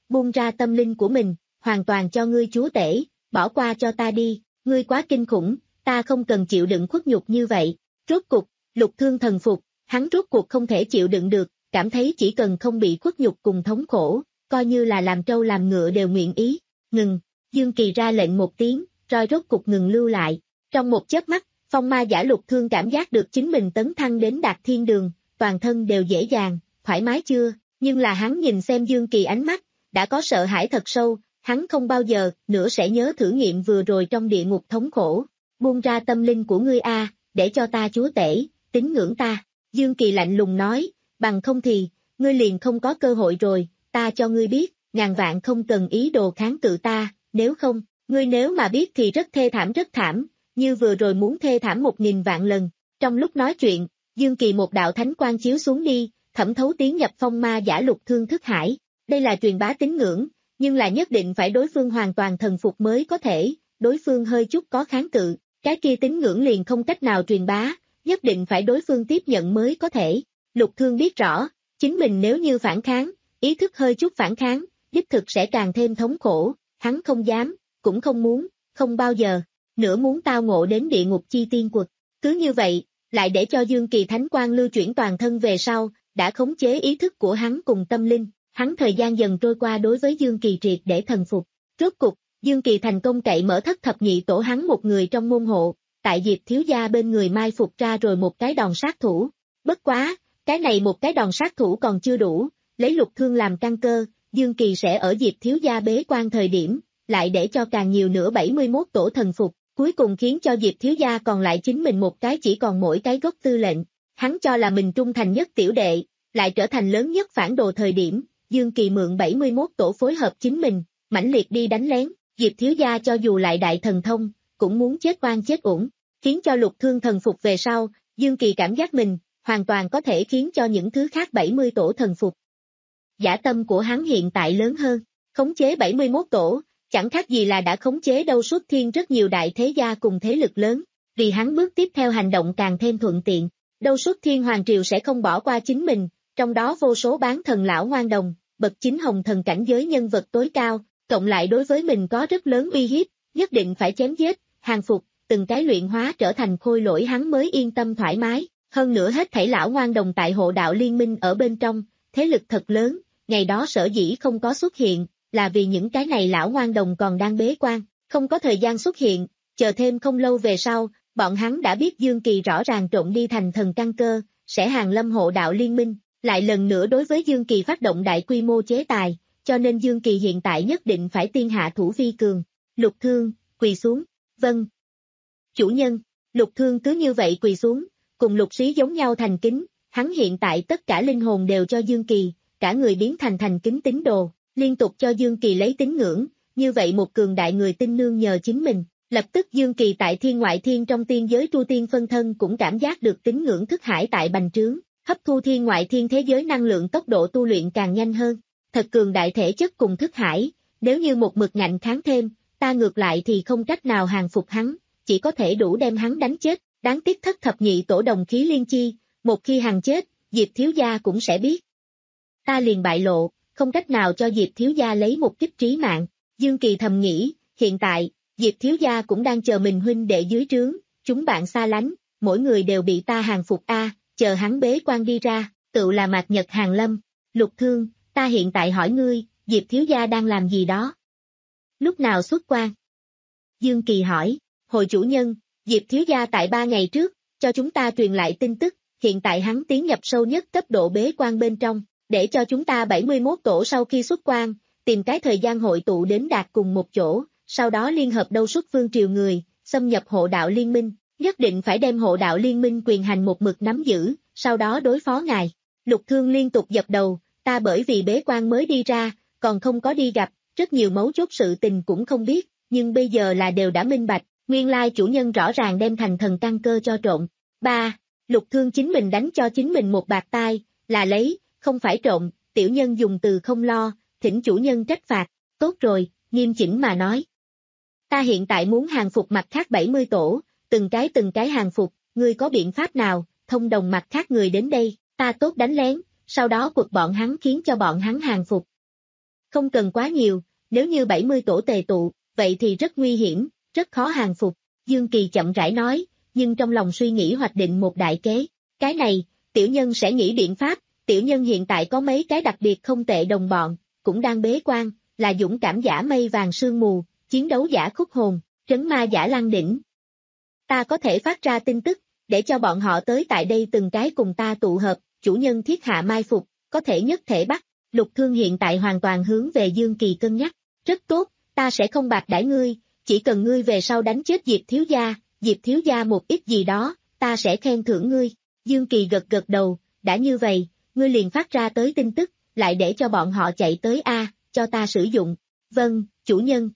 buông ra tâm linh của mình, hoàn toàn cho ngươi chúa tể, bỏ qua cho ta đi, ngươi quá kinh khủng, ta không cần chịu đựng khuất nhục như vậy. Rốt cục, Lục Thương thần phục, hắn rốt cuộc không thể chịu đựng được, cảm thấy chỉ cần không bị khuất nhục cùng thống khổ, coi như là làm trâu làm ngựa đều nguyện ý. Ngừng, Dương Kỳ ra lệnh một tiếng, roi rốt cục ngừng lưu lại. Trong một chớp mắt, phong ma giả Lục Thương cảm giác được chính mình tấn thăng đến đạt thiên đường, toàn thân đều dễ dàng, thoải mái chưa, nhưng là hắn nhìn xem Dương Kỳ ánh mắt, đã có sợ hãi thật sâu, hắn không bao giờ nữa sẽ nhớ thử nghiệm vừa rồi trong địa ngục thống khổ. Buông ra tâm linh của ngươi a, để cho ta chúa tể, tín ngưỡng ta. Dương Kỳ lạnh lùng nói, bằng không thì, ngươi liền không có cơ hội rồi, ta cho ngươi biết, ngàn vạn không cần ý đồ kháng cự ta, nếu không, ngươi nếu mà biết thì rất thê thảm rất thảm, như vừa rồi muốn thê thảm một nghìn vạn lần. Trong lúc nói chuyện, Dương Kỳ một đạo thánh quang chiếu xuống đi, thẩm thấu tiến nhập phong ma giả Lục Thương thức hải. Đây là truyền bá tín ngưỡng, nhưng là nhất định phải đối phương hoàn toàn thần phục mới có thể, đối phương hơi chút có kháng cự, cái kia tín ngưỡng liền không cách nào truyền bá, nhất định phải đối phương tiếp nhận mới có thể. Lục Thương biết rõ, chính mình nếu như phản kháng, ý thức hơi chút phản kháng, đích thực sẽ càng thêm thống khổ, hắn không dám, cũng không muốn, không bao giờ, nữa muốn tao ngộ đến địa ngục chi tiên quật. Cứ như vậy, lại để cho Dương Kỳ thánh quang lưu chuyển toàn thân về sau, đã khống chế ý thức của hắn cùng tâm linh, hắn thời gian dần trôi qua đối với Dương Kỳ triệt để thần phục. Rốt cục, Dương Kỳ thành công cậy mở thất thập nhị tổ hắn một người trong môn hộ, tại Diệp thiếu gia bên người mai phục ra rồi một cái đòn sát thủ. Bất quá, cái này một cái đòn sát thủ còn chưa đủ, lấy Lục Thương làm căn cơ, Dương Kỳ sẽ ở Diệp thiếu gia bế quan thời điểm, lại để cho càng nhiều nữa bảy mươi mốt tổ thần phục, cuối cùng khiến cho Diệp thiếu gia còn lại chính mình một cái chỉ còn mỗi cái gốc tư lệnh. Hắn cho là mình trung thành nhất tiểu đệ, lại trở thành lớn nhất phản đồ thời điểm, Dương Kỳ mượn bảy mươi mốt tổ phối hợp chính mình, mãnh liệt đi đánh lén, Diệp thiếu gia cho dù lại đại thần thông, cũng muốn chết oan chết uổng, khiến cho Lục Thương thần phục về sau, Dương Kỳ cảm giác mình, hoàn toàn có thể khiến cho những thứ khác bảy mươi tổ thần phục. Dã tâm của hắn hiện tại lớn hơn, khống chế bảy mươi mốt tổ, chẳng khác gì là đã khống chế Đâu Suốt Thiên rất nhiều đại thế gia cùng thế lực lớn, vì hắn bước tiếp theo hành động càng thêm thuận tiện. Đâu Suốt Thiên Hoàng Triều sẽ không bỏ qua chính mình, trong đó vô số bán thần lão ngoan đồng, bậc chính hồng thần cảnh giới nhân vật tối cao, cộng lại đối với mình có rất lớn uy hiếp, nhất định phải chém giết, hàng phục, từng cái luyện hóa trở thành khôi lỗi hắn mới yên tâm thoải mái. Hơn nữa hết thảy lão ngoan đồng tại hộ đạo liên minh ở bên trong, thế lực thật lớn, ngày đó sở dĩ không có xuất hiện, là vì những cái này lão ngoan đồng còn đang bế quan, không có thời gian xuất hiện, chờ thêm không lâu về sau, bọn hắn đã biết Dương Kỳ rõ ràng trộn đi thành thần căn cơ, sẽ hàng lâm hộ đạo liên minh, lại lần nữa đối với Dương Kỳ phát động đại quy mô chế tài, cho nên Dương Kỳ hiện tại nhất định phải tiên hạ thủ vi cường. Lục Thương, quỳ xuống, vâng. Chủ nhân, Lục Thương cứ như vậy quỳ xuống, cùng Lục Sĩ giống nhau thành kính, hắn hiện tại tất cả linh hồn đều cho Dương Kỳ, cả người biến thành thành kính tín đồ, liên tục cho Dương Kỳ lấy tín ngưỡng, như vậy một cường đại người tin nương nhờ chính mình. Lập tức Dương Kỳ tại thiên ngoại thiên trong tiên giới tru tiên phân thân cũng cảm giác được tín ngưỡng thức hải tại bành trướng, hấp thu thiên ngoại thiên thế giới năng lượng tốc độ tu luyện càng nhanh hơn, thật cường đại thể chất cùng thức hải, nếu như một mực ngạnh kháng thêm, ta ngược lại thì không cách nào hàng phục hắn, chỉ có thể đủ đem hắn đánh chết, đáng tiếc thất thập nhị tổ đồng khí liên chi, một khi hàng chết, Diệp thiếu gia cũng sẽ biết. Ta liền bại lộ, không cách nào cho Diệp thiếu gia lấy một kích trí mạng, Dương Kỳ thầm nghĩ, hiện tại, Diệp thiếu gia cũng đang chờ mình huynh đệ dưới trướng, chúng bạn xa lánh, mỗi người đều bị ta hàng phục a, chờ hắn bế quan đi ra, tự là mạt nhật hàng lâm. Lục Thương, ta hiện tại hỏi ngươi, Diệp thiếu gia đang làm gì đó? Lúc nào xuất quan? Dương Kỳ hỏi, hồi chủ nhân, Diệp thiếu gia tại ba ngày trước, cho chúng ta truyền lại tin tức, hiện tại hắn tiến nhập sâu nhất cấp độ bế quan bên trong, để cho chúng ta bảy mươi mốt tổ sau khi xuất quan, tìm cái thời gian hội tụ đến đạt cùng một chỗ, sau đó liên hợp Đâu Suốt Vương triều người, xâm nhập hộ đạo liên minh, nhất định phải đem hộ đạo liên minh quyền hành một mực nắm giữ, sau đó đối phó ngài. Lục Thương liên tục dập đầu, ta bởi vì bế quan mới đi ra, còn không có đi gặp, rất nhiều mấu chốt sự tình cũng không biết, nhưng bây giờ là đều đã minh bạch, nguyên lai chủ nhân rõ ràng đem thành thần căn cơ cho trộn. ba. Lục Thương chính mình đánh cho chính mình một bạt tai, là lấy, không phải trộn, tiểu nhân dùng từ không lo, thỉnh chủ nhân trách phạt, tốt rồi, nghiêm chỉnh mà nói. Ta hiện tại muốn hàng phục mặt khác bảy mươi tổ, từng cái từng cái hàng phục, ngươi có biện pháp nào, thông đồng mặt khác người đến đây, ta tốt đánh lén, sau đó quật bọn hắn khiến cho bọn hắn hàng phục. Không cần quá nhiều, nếu như bảy mươi tổ tề tụ, vậy thì rất nguy hiểm, rất khó hàng phục. Dương Kỳ chậm rãi nói, nhưng trong lòng suy nghĩ hoạch định một đại kế. Cái này, tiểu nhân sẽ nghĩ biện pháp, tiểu nhân hiện tại có mấy cái đặc biệt không tệ đồng bọn, cũng đang bế quan, là dũng cảm giả mây vàng sương mù, chiến đấu giả khúc hồn, trấn ma giả lăng đỉnh. Ta có thể phát ra tin tức, để cho bọn họ tới tại đây từng cái cùng ta tụ hợp, chủ nhân thiết hạ mai phục, có thể nhất thể bắt. Lục Thương hiện tại hoàn toàn hướng về Dương Kỳ cân nhắc. Rất tốt, ta sẽ không bạc đãi ngươi, chỉ cần ngươi về sau đánh chết Diệp thiếu gia, Diệp thiếu gia một ít gì đó, ta sẽ khen thưởng ngươi. Dương Kỳ gật gật đầu, đã như vậy, ngươi liền phát ra tới tin tức, lại để cho bọn họ chạy tới A, cho ta sử dụng. Vâng, chủ nhân.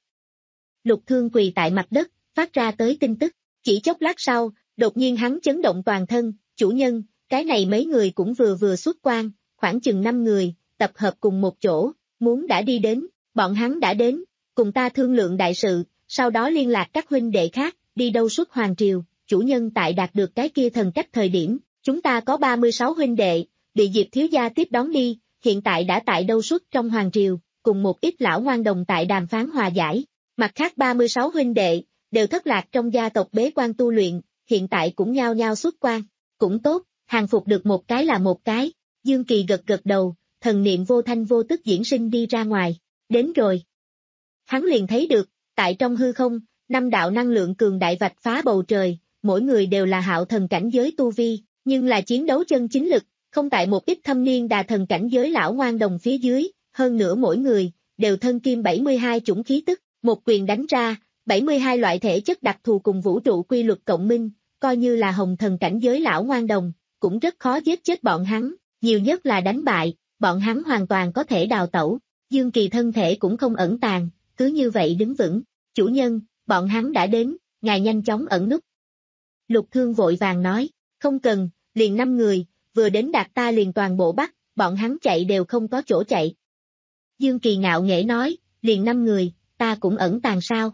Lục Thương quỳ tại mặt đất, phát ra tới tin tức. Chỉ chốc lát sau, đột nhiên hắn chấn động toàn thân, chủ nhân, cái này mấy người cũng vừa vừa xuất quan, khoảng chừng năm người, tập hợp cùng một chỗ, muốn đã đi đến, bọn hắn đã đến, cùng ta thương lượng đại sự, sau đó liên lạc các huynh đệ khác, đi đâu xuất hoàng triều, chủ nhân tại đạt được cái kia thần cách thời điểm, chúng ta có ba mươi sáu huynh đệ, bị Diệp thiếu gia tiếp đón đi, hiện tại đã tại đâu xuất trong hoàng triều, cùng một ít lão ngoan đồng tại đàm phán hòa giải, mặt khác ba mươi sáu huynh đệ, đều thất lạc trong gia tộc bế quan tu luyện, hiện tại cũng nhao nhao xuất quan, cũng tốt, hàng phục được một cái là một cái, Dương Kỳ gật gật đầu, thần niệm vô thanh vô tức diễn sinh đi ra ngoài, đến rồi. Hắn liền thấy được, tại trong hư không, năm đạo năng lượng cường đại vạch phá bầu trời, mỗi người đều là hạo thần cảnh giới tu vi, nhưng là chiến đấu chân chính lực, không tại một ít thâm niên đà thần cảnh giới lão ngoan đồng phía dưới, hơn nữa mỗi người, đều thân kim bảy mươi hai chủng khí tức, một quyền đánh ra, bảy mươi hai loại thể chất đặc thù cùng vũ trụ quy luật cộng minh, coi như là hồng thần cảnh giới lão ngoan đồng, cũng rất khó giết chết bọn hắn, nhiều nhất là đánh bại, bọn hắn hoàn toàn có thể đào tẩu. Dương Kỳ thân thể cũng không ẩn tàng, cứ như vậy đứng vững. Chủ nhân, bọn hắn đã đến, ngài nhanh chóng ẩn núp. Lục Thương vội vàng nói, không cần, liền năm người, vừa đến đạt ta liền toàn bộ bắt, bọn hắn chạy đều không có chỗ chạy. Dương Kỳ ngạo nghễ nói, liền năm người, ta cũng ẩn tàng sao?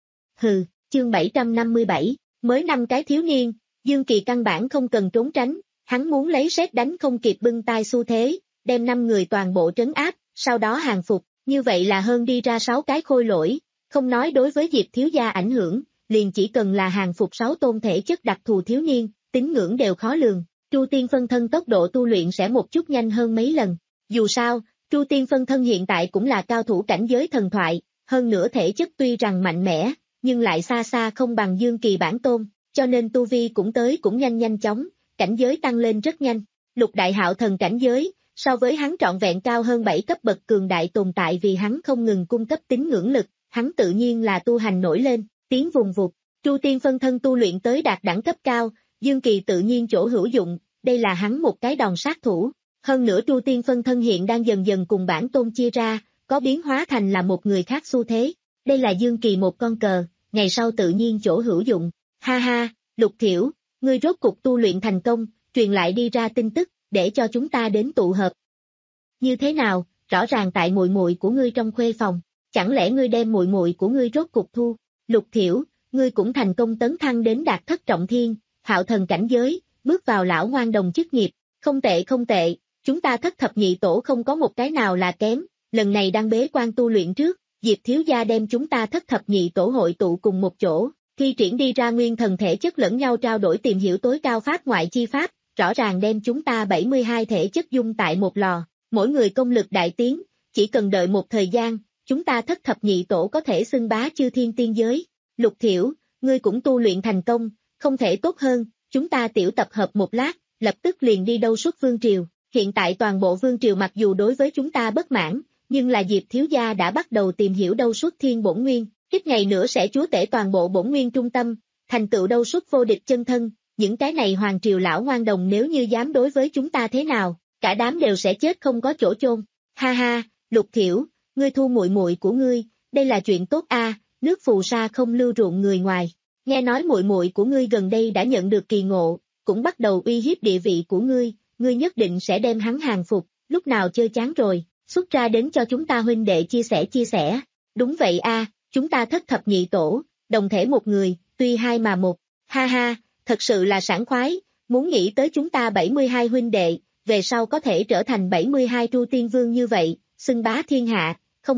Hừ, chương bảy trăm năm mươi bảy, mới năm cái thiếu niên, Dương Kỳ căn bản không cần trốn tránh, hắn muốn lấy sét đánh không kịp bưng tay xu thế, đem năm người toàn bộ trấn áp, sau đó hàng phục, như vậy là hơn đi ra sáu cái khôi lỗi, không nói đối với Diệp thiếu gia ảnh hưởng, liền chỉ cần là hàng phục sáu tôn thể chất đặc thù thiếu niên, tín ngưỡng đều khó lường, Chu Tiên phân thân tốc độ tu luyện sẽ một chút nhanh hơn mấy lần, dù sao, Chu Tiên phân thân hiện tại cũng là cao thủ cảnh giới thần thoại, hơn nữa thể chất tuy rằng mạnh mẽ, nhưng lại xa xa không bằng Dương Kỳ bản tôn, cho nên tu vi cũng tới cũng nhanh nhanh chóng, cảnh giới tăng lên rất nhanh, lục đại hạo thần cảnh giới, so với hắn trọn vẹn cao hơn bảy cấp bậc cường đại tồn tại vì hắn không ngừng cung cấp tín ngưỡng lực, hắn tự nhiên là tu hành nổi lên, tiến vùng vụt, Chu Tiên phân thân tu luyện tới đạt đẳng cấp cao, Dương Kỳ tự nhiên chỗ hữu dụng, đây là hắn một cái đòn sát thủ, hơn nữa Chu Tiên phân thân hiện đang dần dần cùng bản tôn chia ra, có biến hóa thành là một người khác xu thế, đây là Dương Kỳ một con cờ, ngày sau tự nhiên chỗ hữu dụng, ha ha, Lục Thiểu, ngươi rốt cục tu luyện thành công, truyền lại đi ra tin tức, để cho chúng ta đến tụ hợp. Như thế nào, rõ ràng tại muội muội của ngươi trong khuê phòng, chẳng lẽ ngươi đem muội muội của ngươi rốt cục thu? Lục Thiểu, ngươi cũng thành công tấn thăng đến đạt thất trọng thiên, hạo thần cảnh giới, bước vào lão ngoan đồng chức nghiệp, không tệ không tệ, chúng ta thất thập nhị tổ không có một cái nào là kém, lần này đang bế quan tu luyện trước, Diệp thiếu gia đem chúng ta thất thập nhị tổ hội tụ cùng một chỗ, thi triển đi ra nguyên thần thể chất lẫn nhau trao đổi tìm hiểu tối cao pháp ngoại chi pháp, rõ ràng đem chúng ta bảy mươi hai thể chất dung tại một lò, mỗi người công lực đại tiến, chỉ cần đợi một thời gian, chúng ta thất thập nhị tổ có thể xưng bá chư thiên tiên giới. Lục Thiểu, ngươi cũng tu luyện thành công, không thể tốt hơn, chúng ta tiểu tập hợp một lát, lập tức liền đi đâu xuất vương triều, hiện tại toàn bộ vương triều mặc dù đối với chúng ta bất mãn, nhưng là Diệp thiếu gia đã bắt đầu tìm hiểu đâu xuất thiên bổn nguyên, ít ngày nữa sẽ chúa tể toàn bộ bổn nguyên trung tâm, thành tựu đâu xuất vô địch chân thân, những cái này hoàng triều lão ngoan đồng nếu như dám đối với chúng ta thế nào, cả đám đều sẽ chết không có chỗ chôn. Ha ha, Lục Thiểu, ngươi thu muội muội của ngươi, đây là chuyện tốt a, nước phù sa không lưu ruộng người ngoài. Nghe nói muội muội của ngươi gần đây đã nhận được kỳ ngộ, cũng bắt đầu uy hiếp địa vị của ngươi, ngươi nhất định sẽ đem hắn hàng phục, lúc nào chơi chán rồi, xuất ra đến cho chúng ta huynh đệ chia sẻ chia sẻ. Đúng vậy a, chúng ta thất thập nhị tổ, đồng thể một người, tuy hai mà một. Ha ha, thật sự là sảng khoái, muốn nghĩ tới chúng ta bảy mươi hai huynh đệ, về sau có thể trở thành bảy mươi hai Chu Tiên Vương như vậy, xưng bá thiên hạ, không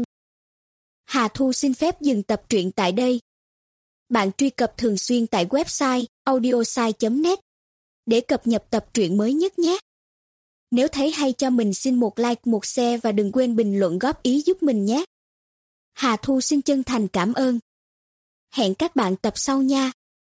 Hà Thu xin phép dừng tập truyện tại đây. Bạn truy cập thường xuyên tại website audiosai chấm net để cập nhật tập truyện mới nhất nhé. Nếu thấy hay cho mình xin một like, một share và đừng quên bình luận góp ý giúp mình nhé. Hà Thu xin chân thành cảm ơn. Hẹn các bạn tập sau nha.